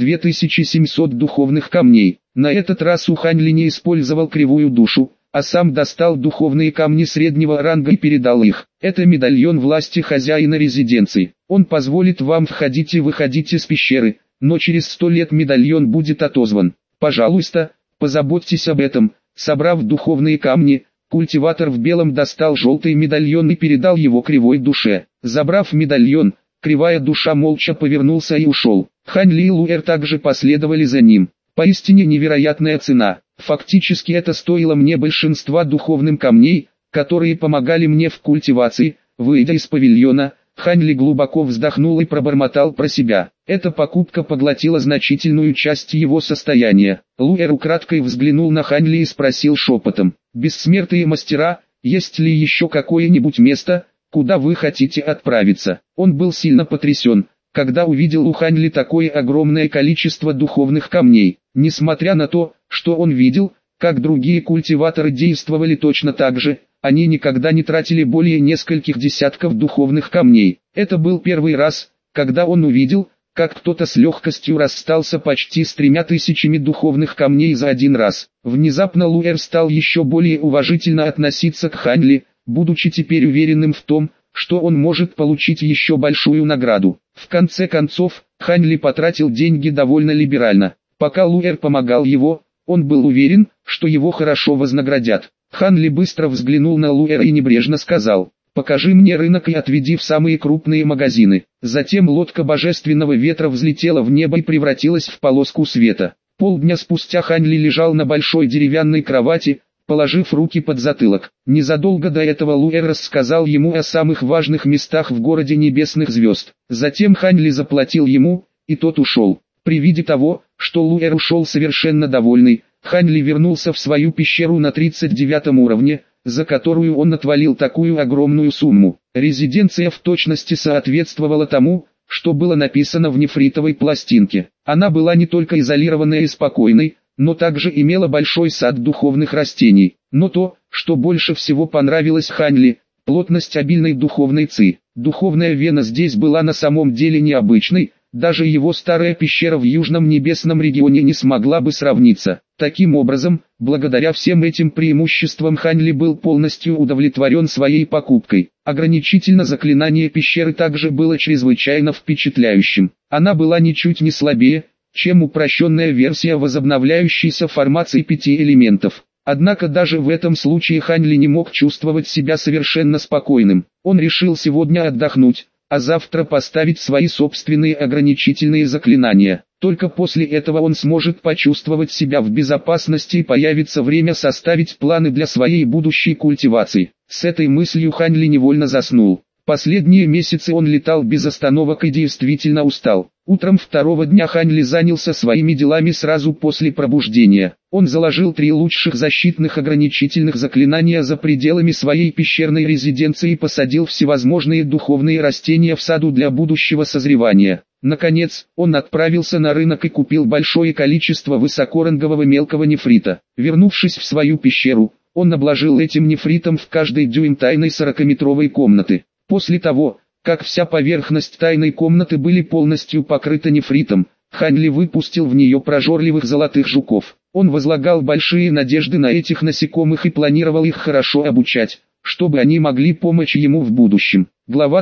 2700 духовных камней». На этот раз у Хань Ли не использовал кривую душу, а сам достал духовные камни среднего ранга и передал их. Это медальон власти хозяина резиденции. Он позволит вам входить и выходить из пещеры, но через 100 лет медальон будет отозван. Пожалуйста, позаботьтесь об этом. Собрав духовные камни, культиватор в белом достал желтый медальон и передал его кривой душе. Забрав медальон, кривая душа молча повернулся и ушел. Хань Ли и Луэр также последовали за ним. Поистине невероятная цена. Фактически это стоило мне большинства духовным камней, которые помогали мне в культивации. Выйдя из павильона, Хань Ли глубоко вздохнул и пробормотал про себя. Эта покупка поглотила значительную часть его состояния. Луэр украдкой взглянул на Хань Ли и спросил шепотом: «Бессмертные мастера, есть ли еще какое-нибудь место, куда вы хотите отправиться?» Он был сильно потрясен, когда увидел у Хань Ли такое огромное количество духовных камней. Несмотря на то, что он видел, как другие культиваторы действовали точно так же, они никогда не тратили более нескольких десятков духовных камней. Это был первый раз, когда он увидел, как кто-то с легкостью расстался почти с 3000 духовных камней за один раз. Внезапно Луэр стал еще более уважительно относиться к Хань Ли, будучи теперь уверенным в том, что он может получить еще большую награду. В конце концов, Хань Ли потратил деньги довольно либерально. Пока Луэр помогал его, он был уверен, что его хорошо вознаградят. Хань Ли быстро взглянул на Луэра и небрежно сказал: «Покажи мне рынок и отведи в самые крупные магазины». Затем лодка божественного ветра взлетела в небо и превратилась в полоску света. Полдня спустя Хань Ли лежал на большой деревянной кровати, положив руки под затылок. Незадолго до этого Луэр рассказал ему о самых важных местах в городе небесных звезд. Затем Хань Ли заплатил ему, и тот ушел. При виде того, что Луэр ушел совершенно довольный, Хань Ли вернулся в свою пещеру на 39 уровне, за которую он отвалил такую огромную сумму. Резиденция в точности соответствовала тому, что было написано в нефритовой пластинке. Она была не только изолированной и спокойной, но также имела большой сад духовных растений. Но то, что больше всего понравилось Хань Ли, плотность обильной духовной ци. Духовная вена здесь была на самом деле необычной, даже его старая пещера в южном небесном регионе не смогла бы сравниться. Таким образом, благодаря всем этим преимуществам Хань Ли был полностью удовлетворен своей покупкой. Ограничительно заклинание пещеры также было чрезвычайно впечатляющим. Она была ничуть не слабее, чем упрощенная версия возобновляющейся формации 5 элементов. Однако даже в этом случае Хань Ли не мог чувствовать себя совершенно спокойным. Он решил сегодня отдохнуть, а завтра поставить свои собственные ограничительные заклинания. Только после этого он сможет почувствовать себя в безопасности и появится время составить планы для своей будущей культивации. С этой мыслью Хань Ли невольно заснул. Последние месяцы он летал без остановок и действительно устал. Утром второго дня Хань Ли занялся своими делами сразу после пробуждения. Он заложил 3 лучших защитных ограничительных заклинания за пределами своей пещерной резиденции и посадил всевозможные духовные растения в саду для будущего созревания. Наконец, он отправился на рынок и купил большое количество высокорангового мелкого нефрита. Вернувшись в свою пещеру, он обложил этим нефритом в каждый дюйм тайной 40-метровой комнаты. После того, как вся поверхность тайной комнаты были полностью покрыта нефритом, Хань Ли выпустил в нее прожорливых золотых жуков. Он возлагал большие надежды на этих насекомых и планировал их хорошо обучать, чтобы они могли помочь ему в будущем. Глава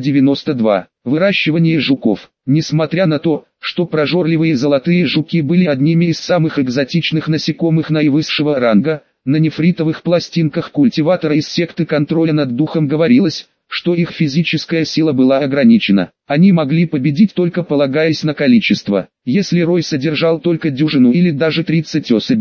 392. Выращивание жуков. Несмотря на то, что прожорливые золотые жуки были одними из самых экзотичных насекомых наивысшего ранга, на нефритовых пластинках культиватора из секты контроля над духом говорилось, что их физическая сила была ограничена. Они могли победить только полагаясь на количество. Если рой содержал только дюжину или даже 30 особей,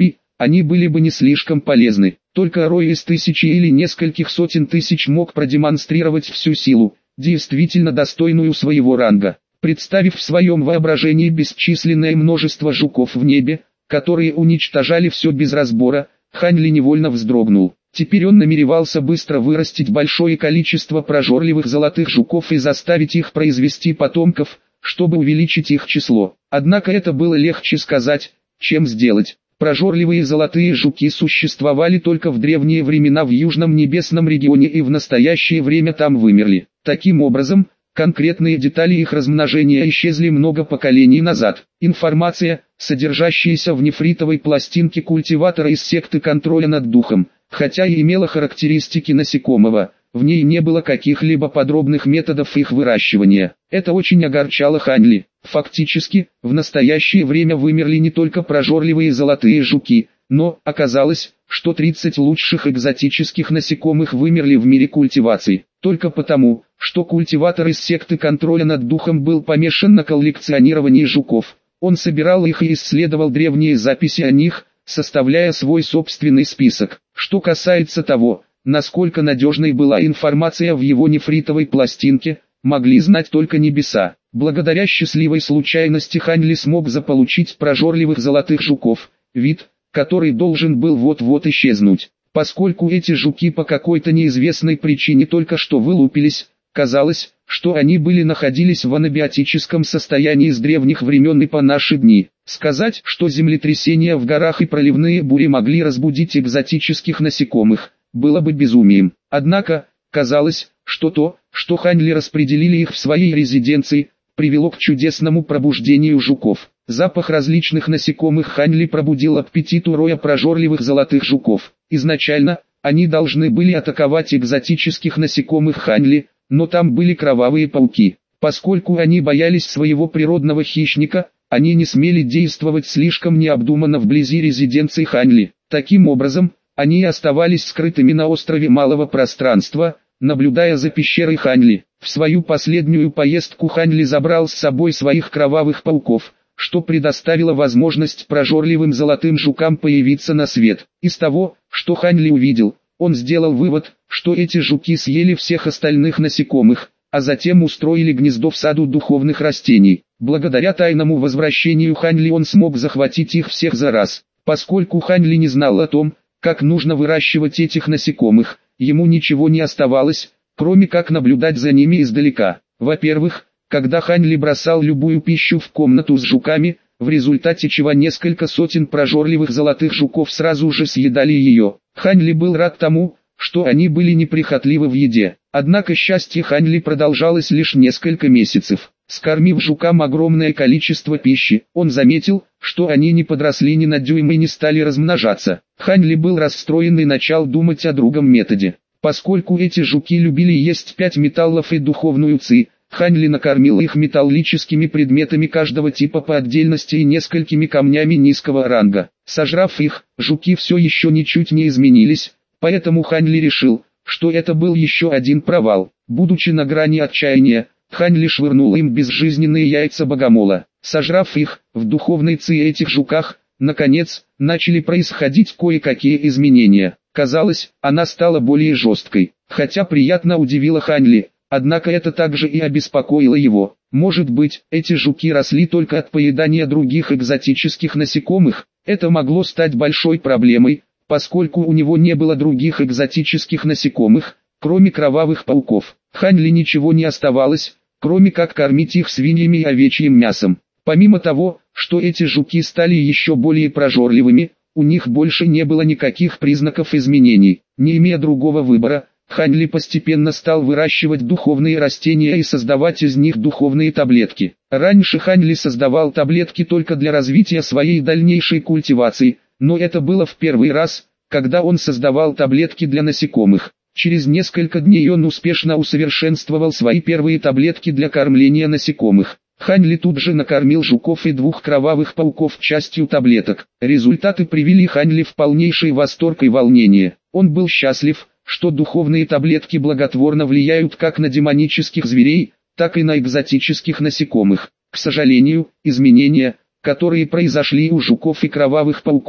они были бы не слишком полезны. Только рой из тысячи или нескольких сотен тысяч мог продемонстрировать всю силу, действительно достойную своего ранга. Представив в своем воображении бесчисленное множество жуков в небе, которые уничтожали все без разбора, Хань Ли невольно вздрогнул. Теперь он намеревался быстро вырастить большое количество прожорливых золотых жуков и заставить их произвести потомков, чтобы увеличить их число. Однако это было легче сказать, чем сделать. Прожорливые золотые жуки существовали только в древние времена в Южном Небесном регионе и в настоящее время там вымерли. Таким образом, конкретные детали их размножения исчезли много поколений назад. Информация, содержащаяся в нефритовой пластинке культиватора из секты контроля над духом, хотя и имела характеристики насекомого, в ней не было каких-либо подробных методов их выращивания. Это очень огорчало Хань Ли. Фактически, в настоящее время вымерли не только прожорливые золотые жуки, но оказалось, что 30 лучших экзотических насекомых вымерли в мире культивации. Только потому, что культиватор из секты контроля над духом был помешан на коллекционировании жуков. Он собирал их и исследовал древние записи о них, составляя свой собственный список. Что касается того, насколько надежной была информация в его нефритовой пластинке, могли знать только небеса. Благодаря счастливой случайности Хань Ли смог заполучить прожорливых золотых жуков, вид, который должен был вот-вот исчезнуть. Поскольку эти жуки по какой-то неизвестной причине только что вылупились, казалось, что они находились в анабиотическом состоянии с древних времен и по наши дни. Сказать, что землетрясения в горах и проливные бури могли разбудить экзотических насекомых, было бы безумием. Однако, казалось, что то, что Хань Ли распределили их в своей резиденции, привело к чудесному пробуждению жуков. Запах различных насекомых Хань Ли пробудил аппетит у роя прожорливых золотых жуков. Изначально, они должны были атаковать экзотических насекомых Хань Ли, но там были кровавые пауки. Поскольку они боялись своего природного хищника, они не смели действовать слишком необдуманно вблизи резиденции Хань Ли. Таким образом, они оставались скрытыми на острове малого пространства, наблюдая за пещерой Хань Ли. В свою последнюю поездку Хань Ли забрал с собой своих кровавых пауков, что предоставило возможность прожорливым золотым жукам появиться на свет. Из того, что Хань Ли увидел, он сделал вывод, что эти жуки съели всех остальных насекомых, а затем устроили гнездо в саду духовных растений. Благодаря тайному возвращению Хань Ли он смог захватить их всех за раз. Поскольку Хань Ли не знал о том, как нужно выращивать этих насекомых, ему ничего не оставалось, кроме как наблюдать за ними издалека. Во-первых, когда Хань Ли бросал любую пищу в комнату с жуками, в результате чего несколько сотен прожорливых золотых жуков сразу же съедали ее. Хань Ли был рад тому, что они были неприхотливы в еде. Однако счастье Хань Ли продолжалось лишь несколько месяцев. Скормив жукам огромное количество пищи, он заметил, что они не подросли ни на дюйм и не стали размножаться. Хань Ли был расстроен и начал думать о другом методе. Поскольку эти жуки любили есть 5 металлов и духовную ци, Хань Ли накормил их металлическими предметами каждого типа по отдельности и несколькими камнями низкого ранга. Сожрав их, жуки все еще ничуть не изменились, поэтому Хань Ли решил, что это был еще один провал. Будучи на грани отчаяния, Хань Ли швырнул им безжизненные яйца богомола. Сожрав их, в духовной ци этих жуках, наконец, начали происходить кое-какие изменения. Казалось, она стала более жесткой, хотя приятно удивила Хань Ли. Однако это также и обеспокоило его. Может быть, эти жуки росли только от поедания других экзотических насекомых? Это могло стать большой проблемой, поскольку у него не было других экзотических насекомых, кроме кровавых пауков. Хань Ли ничего не оставалось, кроме как кормить их свиньями и овечьим мясом. Помимо того, что эти жуки стали еще более прожорливыми, у них больше не было никаких признаков изменений. Не имея другого выбора, Хань Ли постепенно стал выращивать духовные растения и создавать из них духовные таблетки. Раньше Хань Ли создавал таблетки только для развития своей дальнейшей культивации, но это было в первый раз, когда он создавал таблетки для насекомых. Через несколько дней он успешно усовершенствовал свои первые таблетки для кормления насекомых. Хань Ли тут же накормил жуков и 2 кровавых пауков частью таблеток. Результаты привели Хань Ли в полнейший восторг и волнение. Он был счастлив, что духовные таблетки благотворно влияют как на демонических зверей, так и на экзотических насекомых. К сожалению, изменения, которые произошли у жуков и кровавых пауков,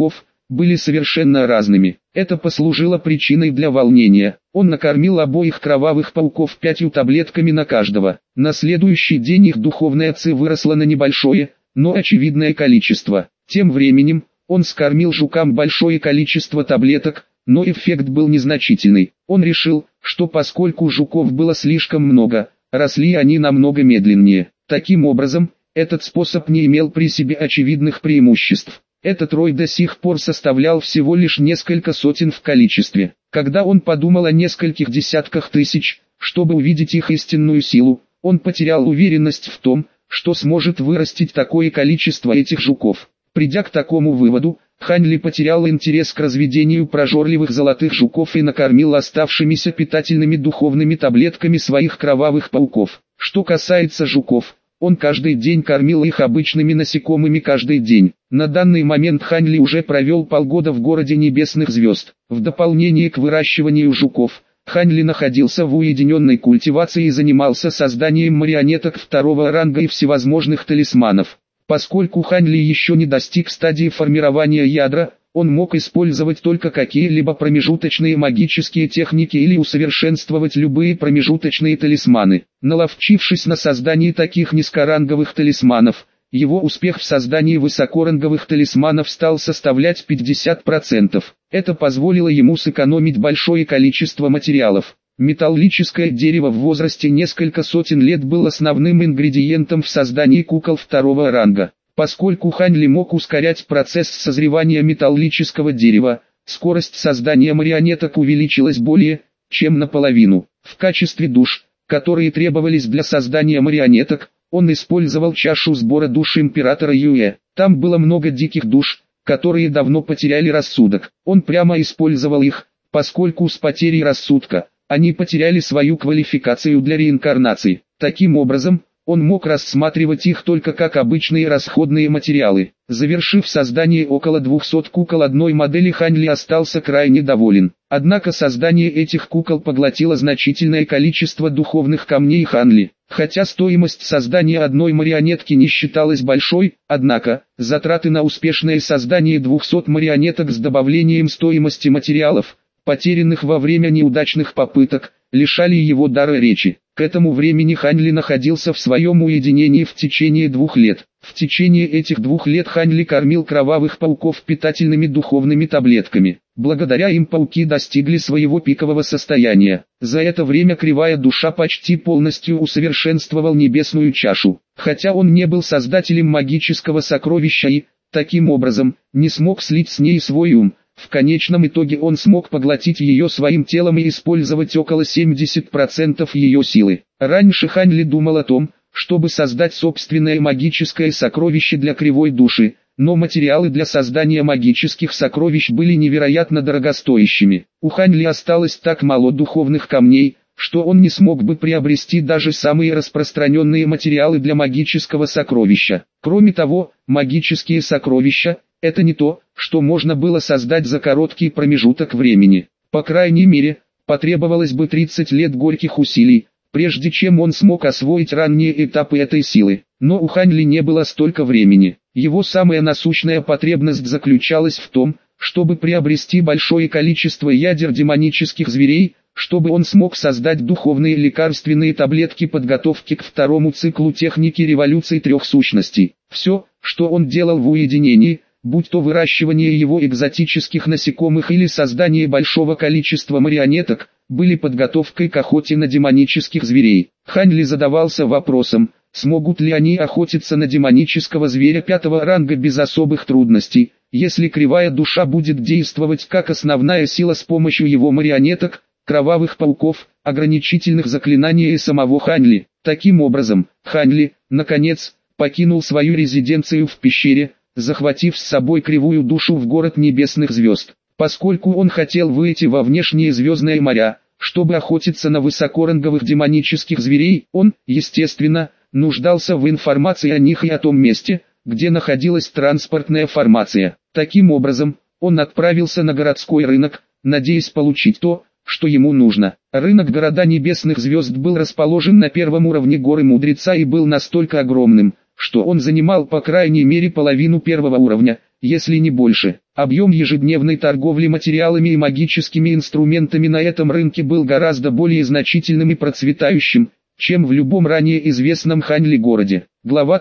были совершенно разными. Это послужило причиной для волнения. Он накормил обоих кровавых пауков 5 таблетками на каждого. На следующий день их духовная ци выросла на небольшое, но очевидное количество. Тем временем, он скормил жукам большое количество таблеток, но эффект был незначительный. Он решил, что поскольку жуков было слишком много, росли они намного медленнее. Таким образом, этот способ не имел при себе очевидных преимуществ. Этот рой до сих пор составлял всего лишь несколько сотен в количестве. Когда он подумал о нескольких десятках тысяч, чтобы увидеть их истинную силу, он потерял уверенность в том, что сможет вырастить такое количество этих жуков. Придя к такому выводу, Хань Ли потерял интерес к разведению прожорливых золотых жуков и накормил оставшимися питательными духовными таблетками своих кровавых пауков. Что касается жуков, он каждый день кормил их обычными насекомыми каждый день. На данный момент Хань Ли уже провел полгода в городе небесных звезд. В дополнение к выращиванию жуков, Хань Ли находился в уединенной культивации и занимался созданием марионеток второго ранга и всевозможных талисманов. Поскольку Хань Ли еще не достиг стадии формирования ядра, он мог использовать только какие-либо промежуточные магические техники или усовершенствовать любые промежуточные талисманы. Наловчившись на создании таких низкоранговых талисманов, его успех в создании высокоранговых талисманов стал составлять 50%. Это позволило ему сэкономить большое количество материалов. Металлическое дерево в возрасте несколько сотен лет было основным ингредиентом в создании кукол второго ранга. Поскольку Хань Ли мог ускорять процесс созревания металлического дерева, скорость создания марионеток увеличилась более чем наполовину. В качестве душ, которые требовались для создания марионеток, он использовал чашу сбора душ императора Юэ. Там было много диких душ, которые давно потеряли рассудок. Он прямо использовал их, поскольку с потерей рассудка они потеряли свою квалификацию для реинкарнации. Таким образом, он мог рассматривать их только как обычные расходные материалы. Завершив создание около 200 кукол одной модели, Хань Ли остался крайне доволен. Однако создание этих кукол поглотило значительное количество духовных камней Хань Ли. Хотя стоимость создания одной марионетки не считалась большой, однако, затраты на успешное создание 200 марионеток с добавлением стоимости материалов, потерянных во время неудачных попыток, лишали его дара речи. К этому времени Хань Ли находился в своем уединении в течение 2 лет. В течение этих 2 лет Хань Ли кормил кровавых пауков питательными духовными таблетками. Благодаря им пауки достигли своего пикового состояния. За это время кривая душа почти полностью усовершенствовал небесную чашу. Хотя он не был создателем магического сокровища и, таким образом, не смог слить с ней свой ум, в конечном итоге он смог поглотить ее своим телом и использовать около 70% ее силы. Раньше Хань Ли думал о том, чтобы создать собственное магическое сокровище для кривой души, но материалы для создания магических сокровищ были невероятно дорогостоящими. У Хань Ли осталось так мало духовных камней, что он не смог бы приобрести даже самые распространенные материалы для магического сокровища. Кроме того, магические сокровища – это не то, что можно было создать за короткий промежуток времени. По крайней мере, потребовалось бы 30 лет горьких усилий, прежде чем он смог освоить ранние этапы этой силы. Но у Хань Ли не было столько времени. Его самая насущная потребность заключалась в том, чтобы приобрести большое количество ядер демонических зверей, чтобы он смог создать духовные лекарственные таблетки подготовки к второму циклу техники революции 3 сущностей. Все, что он делал в уединении, будь то выращивание его экзотических насекомых или создание большого количества марионеток, были подготовкой к охоте на демонических зверей. Хань Ли задавался вопросом, смогут ли они охотиться на демонического зверя 5-го ранга без особых трудностей, если кривая душа будет действовать как основная сила с помощью его марионеток, кровавых пауков, ограничительных заклинаний и самого Хань Ли. Таким образом, Хань Ли, наконец, покинул свою резиденцию в пещере, захватив с собой кривую душу в город небесных звезд. Поскольку он хотел выйти во внешние звездные моря, чтобы охотиться на высокоранговых демонических зверей, он, естественно, нуждался в информации о них и о том месте, где находилась транспортная формация. Таким образом, он отправился на городской рынок, надеясь получить то, что ему нужно. Рынок города небесных звезд был расположен на 1-м уровне горы Мудреца и был настолько огромным, что он занимал по крайней мере половину 1-го уровня, если не больше. Объем ежедневной торговли материалами и магическими инструментами на этом рынке был гораздо более значительным и процветающим, чем в любом ранее известном Ханьли городе. Глава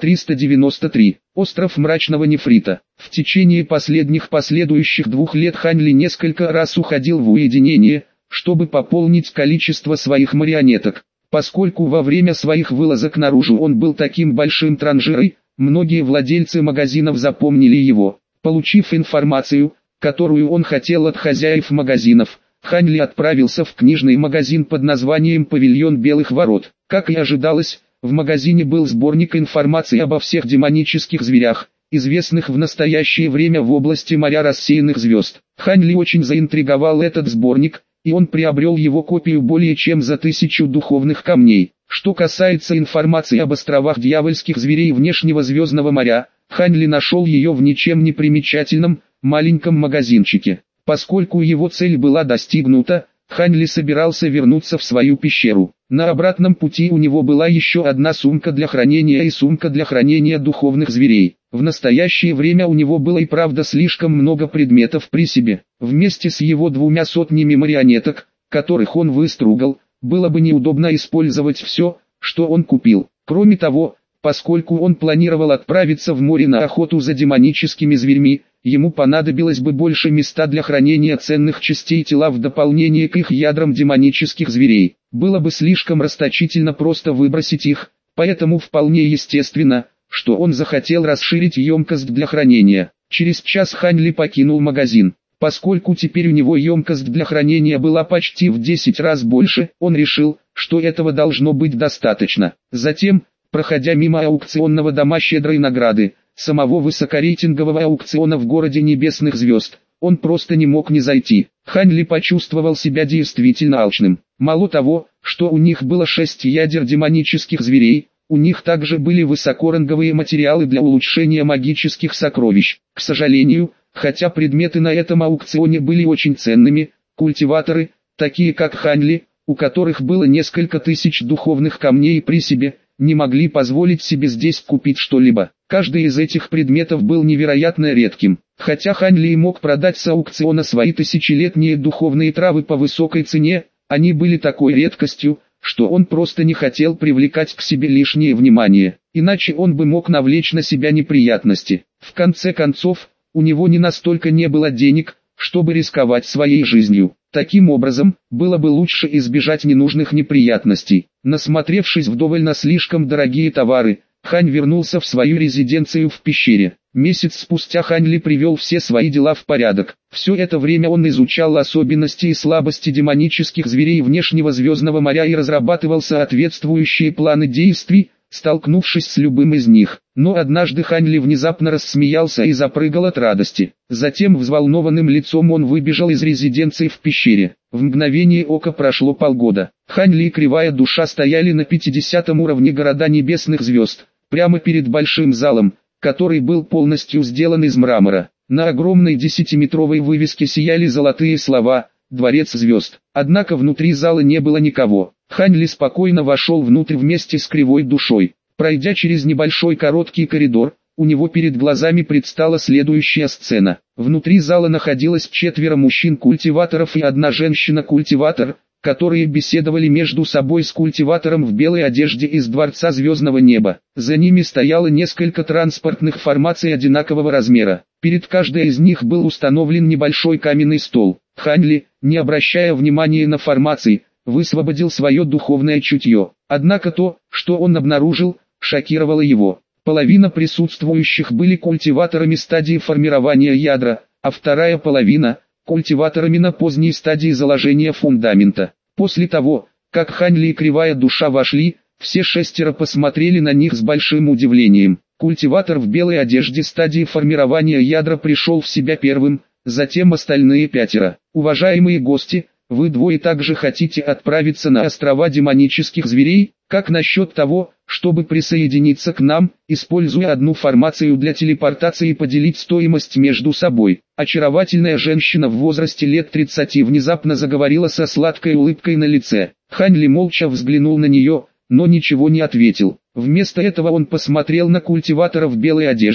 393. Остров мрачного нефрита. В течение последующих 2 лет Ханьли несколько раз уходил в уединение, чтобы пополнить количество своих марионеток. Поскольку во время своих вылазок наружу он был таким большим транжирой, многие владельцы магазинов запомнили его. Получив информацию, которую он хотел от хозяев магазинов, Ханьли отправился в книжный магазин под названием «Павильон Белых Ворот». Как и ожидалось, в магазине был сборник информации обо всех демонических зверях, известных в настоящее время в области моря рассеянных звезд. Ханьли очень заинтриговал этот сборник, и он приобрел его копию более чем за 1000 духовных камней. Что касается информации об островах дьявольских зверей внешнего звездного моря, Ханьли нашел ее в ничем не примечательном, маленьком магазинчике. Поскольку его цель была достигнута, Ханьли собирался вернуться в свою пещеру. На обратном пути у него была еще одна сумка для хранения и сумка для хранения духовных зверей. В настоящее время у него было и правда слишком много предметов при себе. Вместе с его 200 марионеток, которых он выстругал, было бы неудобно использовать все, что он купил. Кроме того, поскольку он планировал отправиться в море на охоту за демоническими зверьми, ему понадобилось бы больше места для хранения ценных частей тела в дополнение к их ядрам демонических зверей. Было бы слишком расточительно просто выбросить их, поэтому вполне естественно, что он захотел расширить емкость для хранения. Через час Ханьли покинул магазин. Поскольку теперь у него емкость для хранения была почти в 10 раз больше, он решил, что этого должно быть достаточно. Затем, проходя мимо аукционного дома щедрой награды, самого высокорейтингового аукциона в городе небесных звезд, он просто не мог не зайти. Ханьли почувствовал себя действительно алчным. Мало того, что у них было 6 ядер демонических зверей, у них также были высокоранговые материалы для улучшения магических сокровищ. К сожалению, хотя предметы на этом аукционе были очень ценными, культиваторы, такие как Ханьли, у которых было несколько тысяч духовных камней при себе, не могли позволить себе здесь купить что-либо. Каждый из этих предметов был невероятно редким. Хотя Ханьли и мог продать с аукциона свои тысячелетние духовные травы по высокой цене, они были такой редкостью, что он просто не хотел привлекать к себе лишнее внимание, иначе он бы мог навлечь на себя неприятности. В конце концов, у него не настолько не было денег, чтобы рисковать своей жизнью. Таким образом, было бы лучше избежать ненужных неприятностей. Насмотревшись вдоволь на слишком дорогие товары, Хань вернулся в свою резиденцию в пещере. Месяц спустя Ханьли привел все свои дела в порядок. Все это время он изучал особенности и слабости демонических зверей внешнего звездного моря и разрабатывал соответствующие планы действий, столкнувшись с любым из них. Но однажды Ханьли внезапно рассмеялся и запрыгал от радости. Затем взволнованным лицом он выбежал из резиденции в пещере. В мгновение ока прошло полгода. Ханьли и Кривая Душа стояли на 50-м уровне города небесных звезд, прямо перед большим залом, который был полностью сделан из мрамора. На огромной 10-метровой вывеске сияли золотые слова «Дворец звезд». Однако внутри зала не было никого. Ханьли спокойно вошел внутрь вместе с Кривой Душой. Пройдя через небольшой короткий коридор, у него перед глазами предстала следующая сцена. Внутри зала находилось 4 мужчин-культиваторов и 1 женщина-культиватор, которые беседовали между собой с культиватором в белой одежде из Дворца Звездного Неба. За ними стояло несколько транспортных формаций одинакового размера. Перед каждой из них был установлен небольшой каменный стол. Ханьли, не обращая внимания на формации, высвободил свое духовное чутье. Однако то, что он обнаружил, шокировало его. Половина присутствующих были культиваторами стадии формирования ядра, а вторая половина – культиваторами на поздней стадии заложения фундамента. После того, как Ханьли и Кривая Душа вошли, все 6 посмотрели на них с большим удивлением. Культиватор в белой одежде стадии формирования ядра пришел в себя первым, затем остальные 5. Уважаемые гости, вы двое также хотите отправиться на острова демонических зверей? Как насчет того, чтобы присоединиться к нам, используя одну формацию для телепортации и поделить стоимость между собой? Очаровательная женщина в возрасте лет 30 внезапно заговорила со сладкой улыбкой на лице. Ханьли молча взглянул на нее, но ничего не ответил. Вместо этого он посмотрел на культиваторов белой одеждой,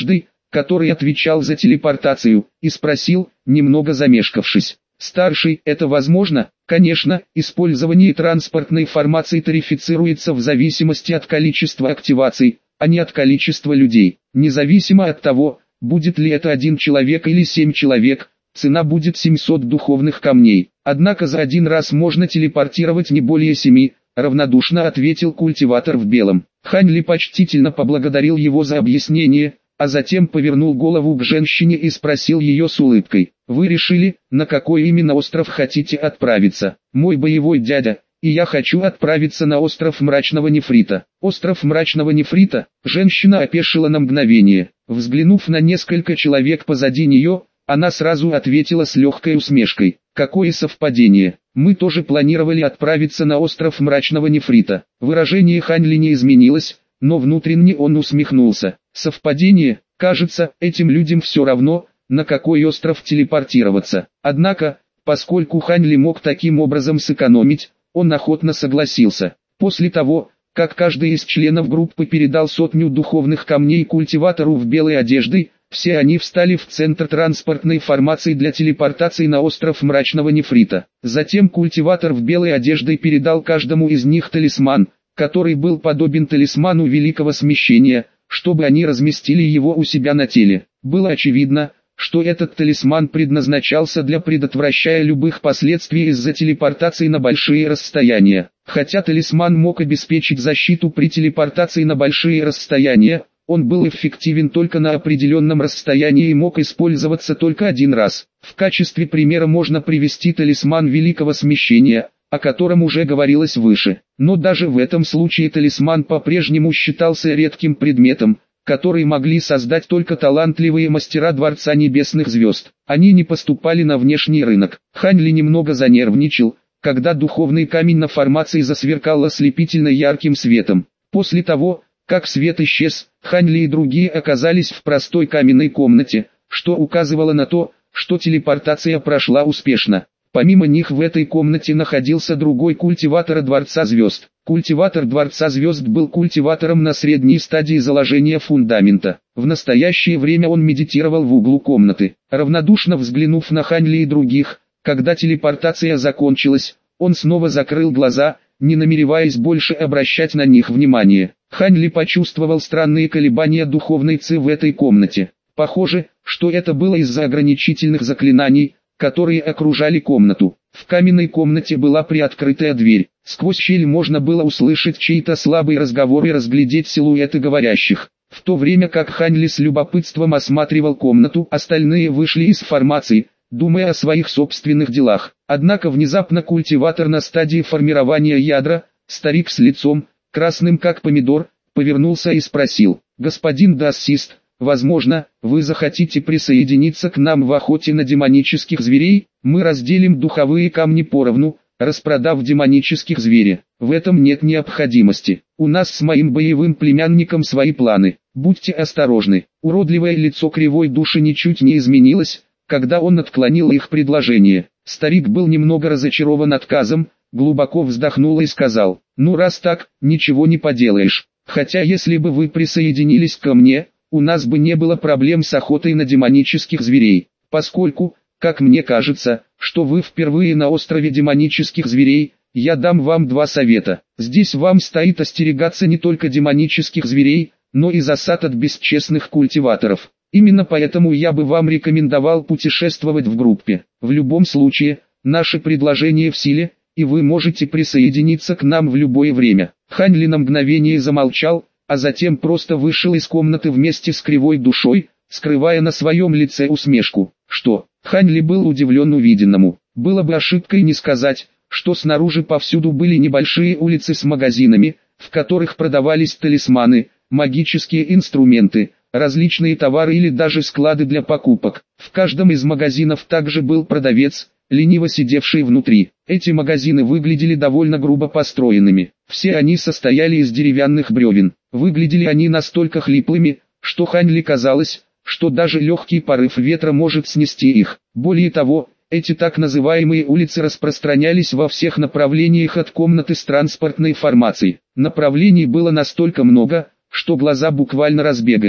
который отвечал за телепортацию, и спросил, немного замешкавшись: «Старший, это возможно?» «Конечно, использование транспортной формации тарифицируется в зависимости от количества активаций, а не от количества людей. Независимо от того, будет ли это 1 человек или 7 человек, цена будет 700 духовных камней. Однако за один раз можно телепортировать не более 7, равнодушно ответил культиватор в белом. Хань Ли почтительно поблагодарил его за объяснение, а затем повернул голову к женщине и спросил ее с улыбкой: «Вы решили, на какой именно остров хотите отправиться?» «Мой боевой дядя, и я хочу отправиться на остров Мрачного Нефрита». «Остров Мрачного Нефрита?» Женщина опешила на мгновение. Взглянув на несколько человек позади нее, она сразу ответила с легкой усмешкой: «Какое совпадение! Мы тоже планировали отправиться на остров Мрачного Нефрита». Выражение Хань Ли не изменилось, но внутренне он усмехнулся. Совпадение? Кажется, этим людям все равно, на какой остров телепортироваться. Однако, поскольку Хань Ли мог таким образом сэкономить, он охотно согласился. После того, как каждый из членов группы передал 100 духовных камней культиватору в белой одежде, все они встали в центр транспортной формации для телепортации на остров Мрачного Нефрита. Затем культиватор в белой одежде передал каждому из них талисман, который был подобен талисману Великого Смещения, чтобы они разместили его у себя на теле. Было очевидно, что этот талисман предназначался для предотвращения любых последствий из-за телепортации на большие расстояния. Хотя талисман мог обеспечить защиту при телепортации на большие расстояния, он был эффективен только на определенном расстоянии и мог использоваться только один раз. В качестве примера можно привести талисман Великого Смещения, о котором уже говорилось выше. Но даже в этом случае талисман по-прежнему считался редким предметом, который могли создать только талантливые мастера Дворца Небесных Звезд. Они не поступали на внешний рынок. Хань Ли немного занервничал, когда духовный камень на формации засверкал ослепительно ярким светом. После того, как свет исчез, Хань Ли и другие оказались в простой каменной комнате, что указывало на то, что телепортация прошла успешно. Помимо них в этой комнате находился другой культиватор Дворца Звезд. Культиватор Дворца Звезд был культиватором на средней стадии заложения фундамента. В настоящее время он медитировал в углу комнаты. Равнодушно взглянув на Хань Ли и других, когда телепортация закончилась, он снова закрыл глаза, не намереваясь больше обращать на них внимание. Хань Ли почувствовал странные колебания духовной ци в этой комнате. Похоже, что это было из-за ограничительных заклинаний, которые окружали комнату. В каменной комнате была приоткрытая дверь. Сквозь щель можно было услышать чей-то слабый разговор и разглядеть силуэты говорящих. В то время как Хань Ли с любопытством осматривал комнату, остальные вышли из формации, думая о своих собственных делах. Однако внезапно культиватор на стадии формирования ядра, старик с лицом, красным как помидор, повернулся и спросил: «Господин Дассист, возможно, вы захотите присоединиться к нам в охоте на демонических зверей? Мы разделим духовые камни поровну, распродав демонических зверя. В этом нет необходимости. У нас с моим боевым племянником свои планы. Будьте осторожны». Уродливое лицо кривой души ничуть не изменилось, когда он отклонил их предложение. Старик был немного разочарован отказом, глубоко вздохнул и сказал: «Ну раз так, ничего не поделаешь. Хотя если бы вы присоединились ко мне, у нас бы не было проблем с охотой на демонических зверей, поскольку, как мне кажется, что вы впервые на острове демонических зверей, я дам вам 2 совета. Здесь вам стоит остерегаться не только демонических зверей, но и засад от бесчестных культиваторов. Именно поэтому я бы вам рекомендовал путешествовать в группе. В любом случае, наше предложение в силе, и вы можете присоединиться к нам в любое время». Хань Ли на мгновение замолчал, а затем просто вышел из комнаты вместе с кривой душой, скрывая на своем лице усмешку. Что? Хань Ли был удивлен увиденному. Было бы ошибкой не сказать, что снаружи повсюду были небольшие улицы с магазинами, в которых продавались талисманы, магические инструменты, различные товары или даже склады для покупок. В каждом из магазинов также был продавец, лениво сидевший внутри. Эти магазины выглядели довольно грубо построенными. Все они состояли из деревянных бревен. Выглядели они настолько хлиплыми, что Хань Ли казалось, что даже легкий порыв ветра может снести их. Более того, эти так называемые улицы распространялись во всех направлениях от комнаты с транспортной формацией. Направлений было настолько много, что глаза буквально разбегались.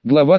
Глава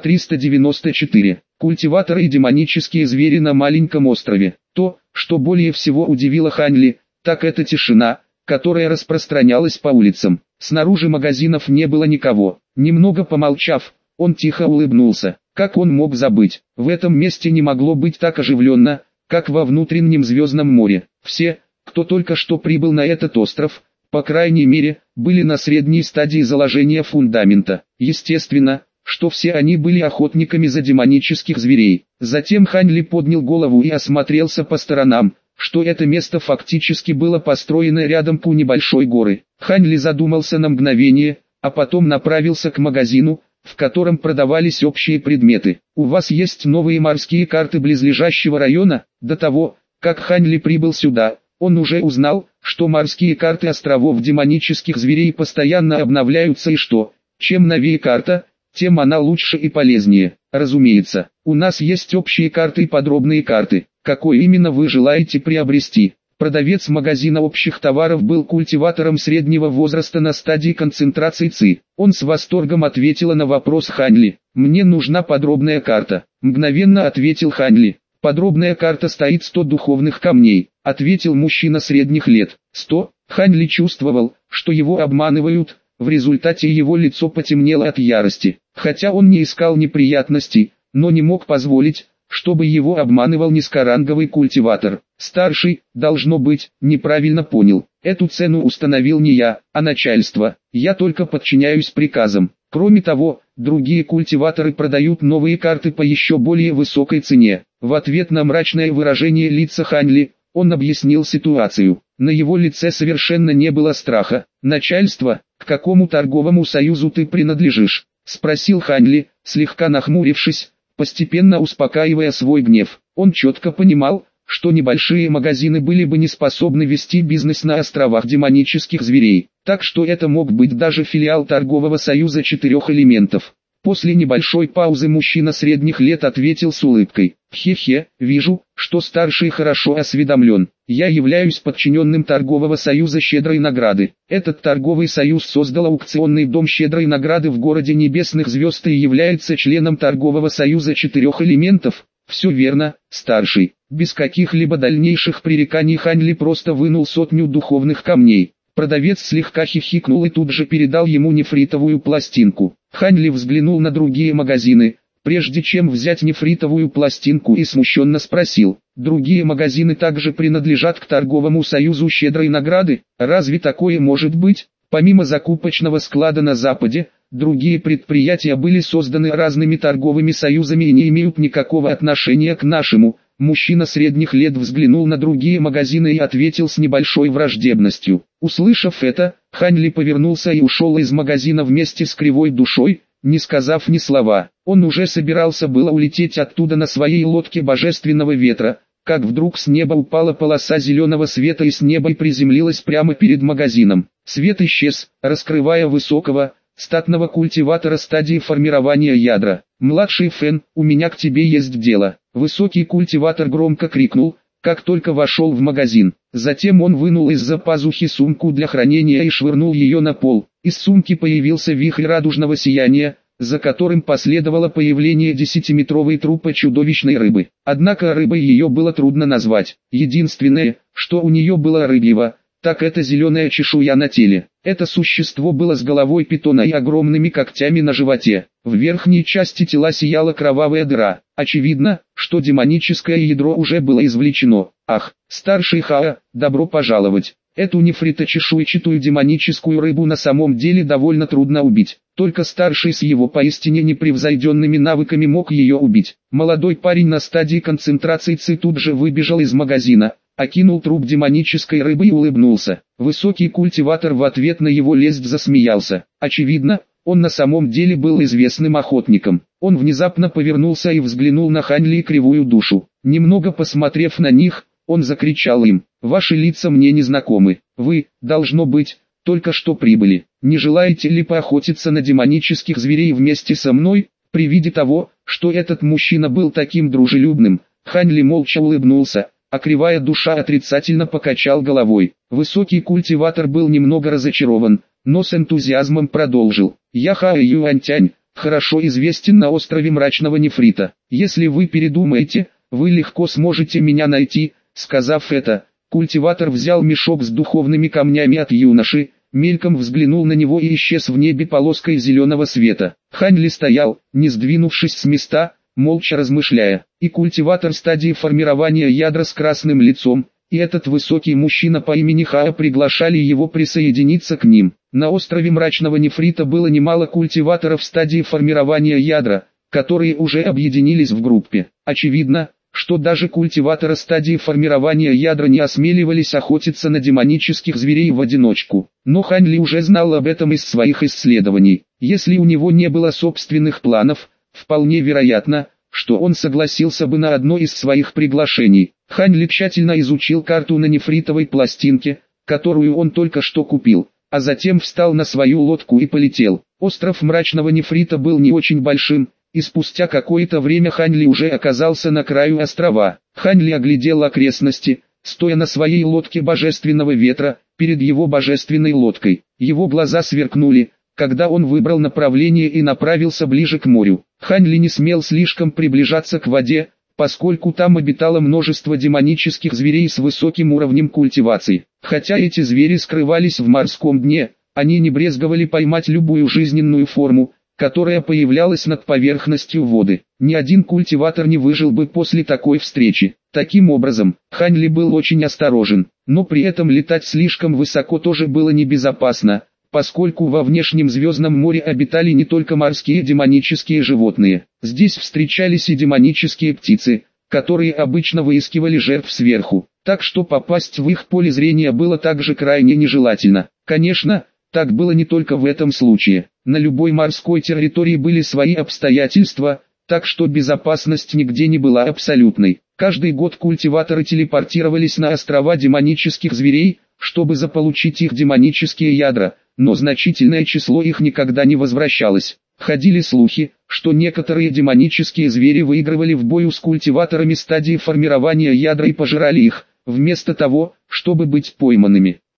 394. Культиваторы и демонические звери на маленьком острове. То, что более всего удивило Хань Ли, так это тишина, которая распространялась по улицам. Снаружи магазинов не было никого. Немного помолчав, он тихо улыбнулся. Как он мог забыть? В этом месте не могло быть так оживленно, как во внутреннем Звездном море. Все, кто только что прибыл на этот остров, по крайней мере, были на средней стадии заложения фундамента. Естественно, что все они были охотниками за демонических зверей. Затем Хань Ли поднял голову и осмотрелся по сторонам, что это место фактически было построено рядом у небольшой горы. Хань Ли задумался на мгновение, а потом направился к магазину, в котором продавались общие предметы. «У вас есть новые морские карты близлежащего района?» До того, как Хань Ли прибыл сюда, он уже узнал, что морские карты островов демонических зверей постоянно обновляются и что, чем новее карта, тем она лучше и полезнее. Разумеется, у нас есть общие карты и подробные карты. Какой именно вы желаете приобрести? Продавец магазина общих товаров был культиватором среднего возраста на стадии концентрации ЦИ. Он с восторгом ответил на вопрос Хань Ли. «Мне нужна подробная карта», — мгновенно ответил Хань Ли. «Подробная карта стоит 100 духовных камней», — ответил мужчина средних лет. 100? Хань Ли чувствовал, что его обманывают, в результате его лицо потемнело от ярости. Хотя он не искал неприятностей, но не мог позволить, чтобы его обманывал низкоранговый культиватор. Старший, должно быть, неправильно понял. Эту цену установил не я, а начальство. Я только подчиняюсь приказам. Кроме того, другие культиваторы продают новые карты по еще более высокой цене. В ответ на мрачное выражение лица Хань Ли, он объяснил ситуацию. На его лице совершенно не было страха. «Начальство, к какому торговому союзу ты принадлежишь?» — спросил Хань Ли, слегка нахмурившись, постепенно успокаивая свой гнев. Он четко понимал, что небольшие магазины были бы не способны вести бизнес на островах демонических зверей, так что это мог быть даже филиал торгового союза 4 элементов. После небольшой паузы мужчина средних лет ответил с улыбкой. «Хе-хе, вижу, что старший хорошо осведомлен. Я являюсь подчиненным торгового союза «Щедрой награды». Этот торговый союз создал аукционный дом «Щедрой награды» в городе Небесных Звезд и является членом торгового союза 4 элементов. Все верно, старший». Без каких-либо дальнейших пререканий Хань Ли просто вынул 100 духовных камней. Продавец слегка хихикнул и тут же передал ему нефритовую пластинку. Хань Ли взглянул на другие магазины, прежде чем взять нефритовую пластинку, и смущенно спросил: «Другие магазины также принадлежат к торговому союзу «Щедрой награды»? Разве такое может быть?» Помимо закупочного склада на Западе, другие предприятия были созданы разными торговыми союзами и не имеют никакого отношения к нашему. Мужчина средних лет взглянул на другие магазины и ответил с небольшой враждебностью. Услышав это, Хань Ли повернулся и ушел из магазина вместе с кривой душой, не сказав ни слова. Он уже собирался было улететь оттуда на своей лодке божественного ветра, как вдруг с неба упала полоса зеленого света и с неба приземлилась прямо перед магазином. Свет исчез, раскрывая высокого, статного культиватора стадии формирования ядра. «Младший Фэн, у меня к тебе есть дело». Высокий культиватор громко крикнул, как только вошел в магазин. Затем он вынул из-за пазухи сумку для хранения и швырнул ее на пол. Из сумки появился вихрь радужного сияния, за которым последовало появление 10-метровой трупа чудовищной рыбы. Однако рыбой ее было трудно назвать. Единственное, что у нее было рыбьего, так это зеленая чешуя на теле. Это существо было с головой питона и огромными когтями на животе. В верхней части тела сияла кровавая дыра. Очевидно, что демоническое ядро уже было извлечено. «Ах, старший Хаа, добро пожаловать!» Эту нефриточешуйчатую демоническую рыбу на самом деле довольно трудно убить. Только старший с его поистине непревзойденными навыками мог ее убить. Молодой парень на стадии концентрации ЦИ тут же выбежал из магазина, окинул труп демонической рыбы и улыбнулся. Высокий культиватор в ответ на его лесть засмеялся. Очевидно, он на самом деле был известным охотником. Он внезапно повернулся и взглянул на Хань Ли и кривую душу. Немного посмотрев на них, он закричал им: «Ваши лица мне не знакомы. Вы, должно быть, только что прибыли. Не желаете ли поохотиться на демонических зверей вместе со мной?» При виде того, что этот мужчина был таким дружелюбным, Хань Ли молча улыбнулся, а кривая душа отрицательно покачал головой. Высокий культиватор был немного разочарован, но с энтузиазмом продолжил: «Я Хао Юаньтянь, хорошо известен на острове Мрачного Нефрита. Если вы передумаете, вы легко сможете меня найти». Сказав это, культиватор взял мешок с духовными камнями от юноши, мельком взглянул на него и исчез в небе полоской зеленого света. Хань Ли стоял, не сдвинувшись с места, молча размышляя. И культиватор стадии формирования ядра с красным лицом, и этот высокий мужчина по имени Хао приглашали его присоединиться к ним. На острове Мрачного Нефрита было немало культиваторов стадии формирования ядра, которые уже объединились в группе. Очевидно, что даже культиваторы стадии формирования ядра не осмеливались охотиться на демонических зверей в одиночку. Но Хань Ли уже знал об этом из своих исследований. Если у него не было собственных планов, вполне вероятно, что он согласился бы на одно из своих приглашений. Хань Ли тщательно изучил карту на нефритовой пластинке, которую он только что купил, а затем встал на свою лодку и полетел. Остров Мрачного Нефрита был не очень большим, и спустя какое-то время Хань Ли уже оказался на краю острова. Хань Ли оглядел окрестности, стоя на своей лодке божественного ветра, перед его божественной лодкой. Его глаза сверкнули, когда он выбрал направление и направился ближе к морю. Хань Ли не смел слишком приближаться к воде, поскольку там обитало множество демонических зверей с высоким уровнем культивации. Хотя эти звери скрывались в морском дне, они не брезговали поймать любую жизненную форму, которая появлялась над поверхностью воды. Ни один культиватор не выжил бы после такой встречи. Таким образом, Хань Ли был очень осторожен, но при этом летать слишком высоко тоже было небезопасно, поскольку во внешнем звездном море обитали не только морские демонические животные. Здесь встречались и демонические птицы, которые обычно выискивали жертв сверху, так что попасть в их поле зрения было также крайне нежелательно. Конечно, так было не только в этом случае. На любой морской территории были свои обстоятельства, так что безопасность нигде не была абсолютной. Каждый год культиваторы телепортировались на острова демонических зверей, чтобы заполучить их демонические ядра, но значительное число их никогда не возвращалось. Ходили слухи, что некоторые демонические звери выигрывали в бою с культиваторами стадии формирования ядра и пожирали их, вместо того, чтобы быть пойманными.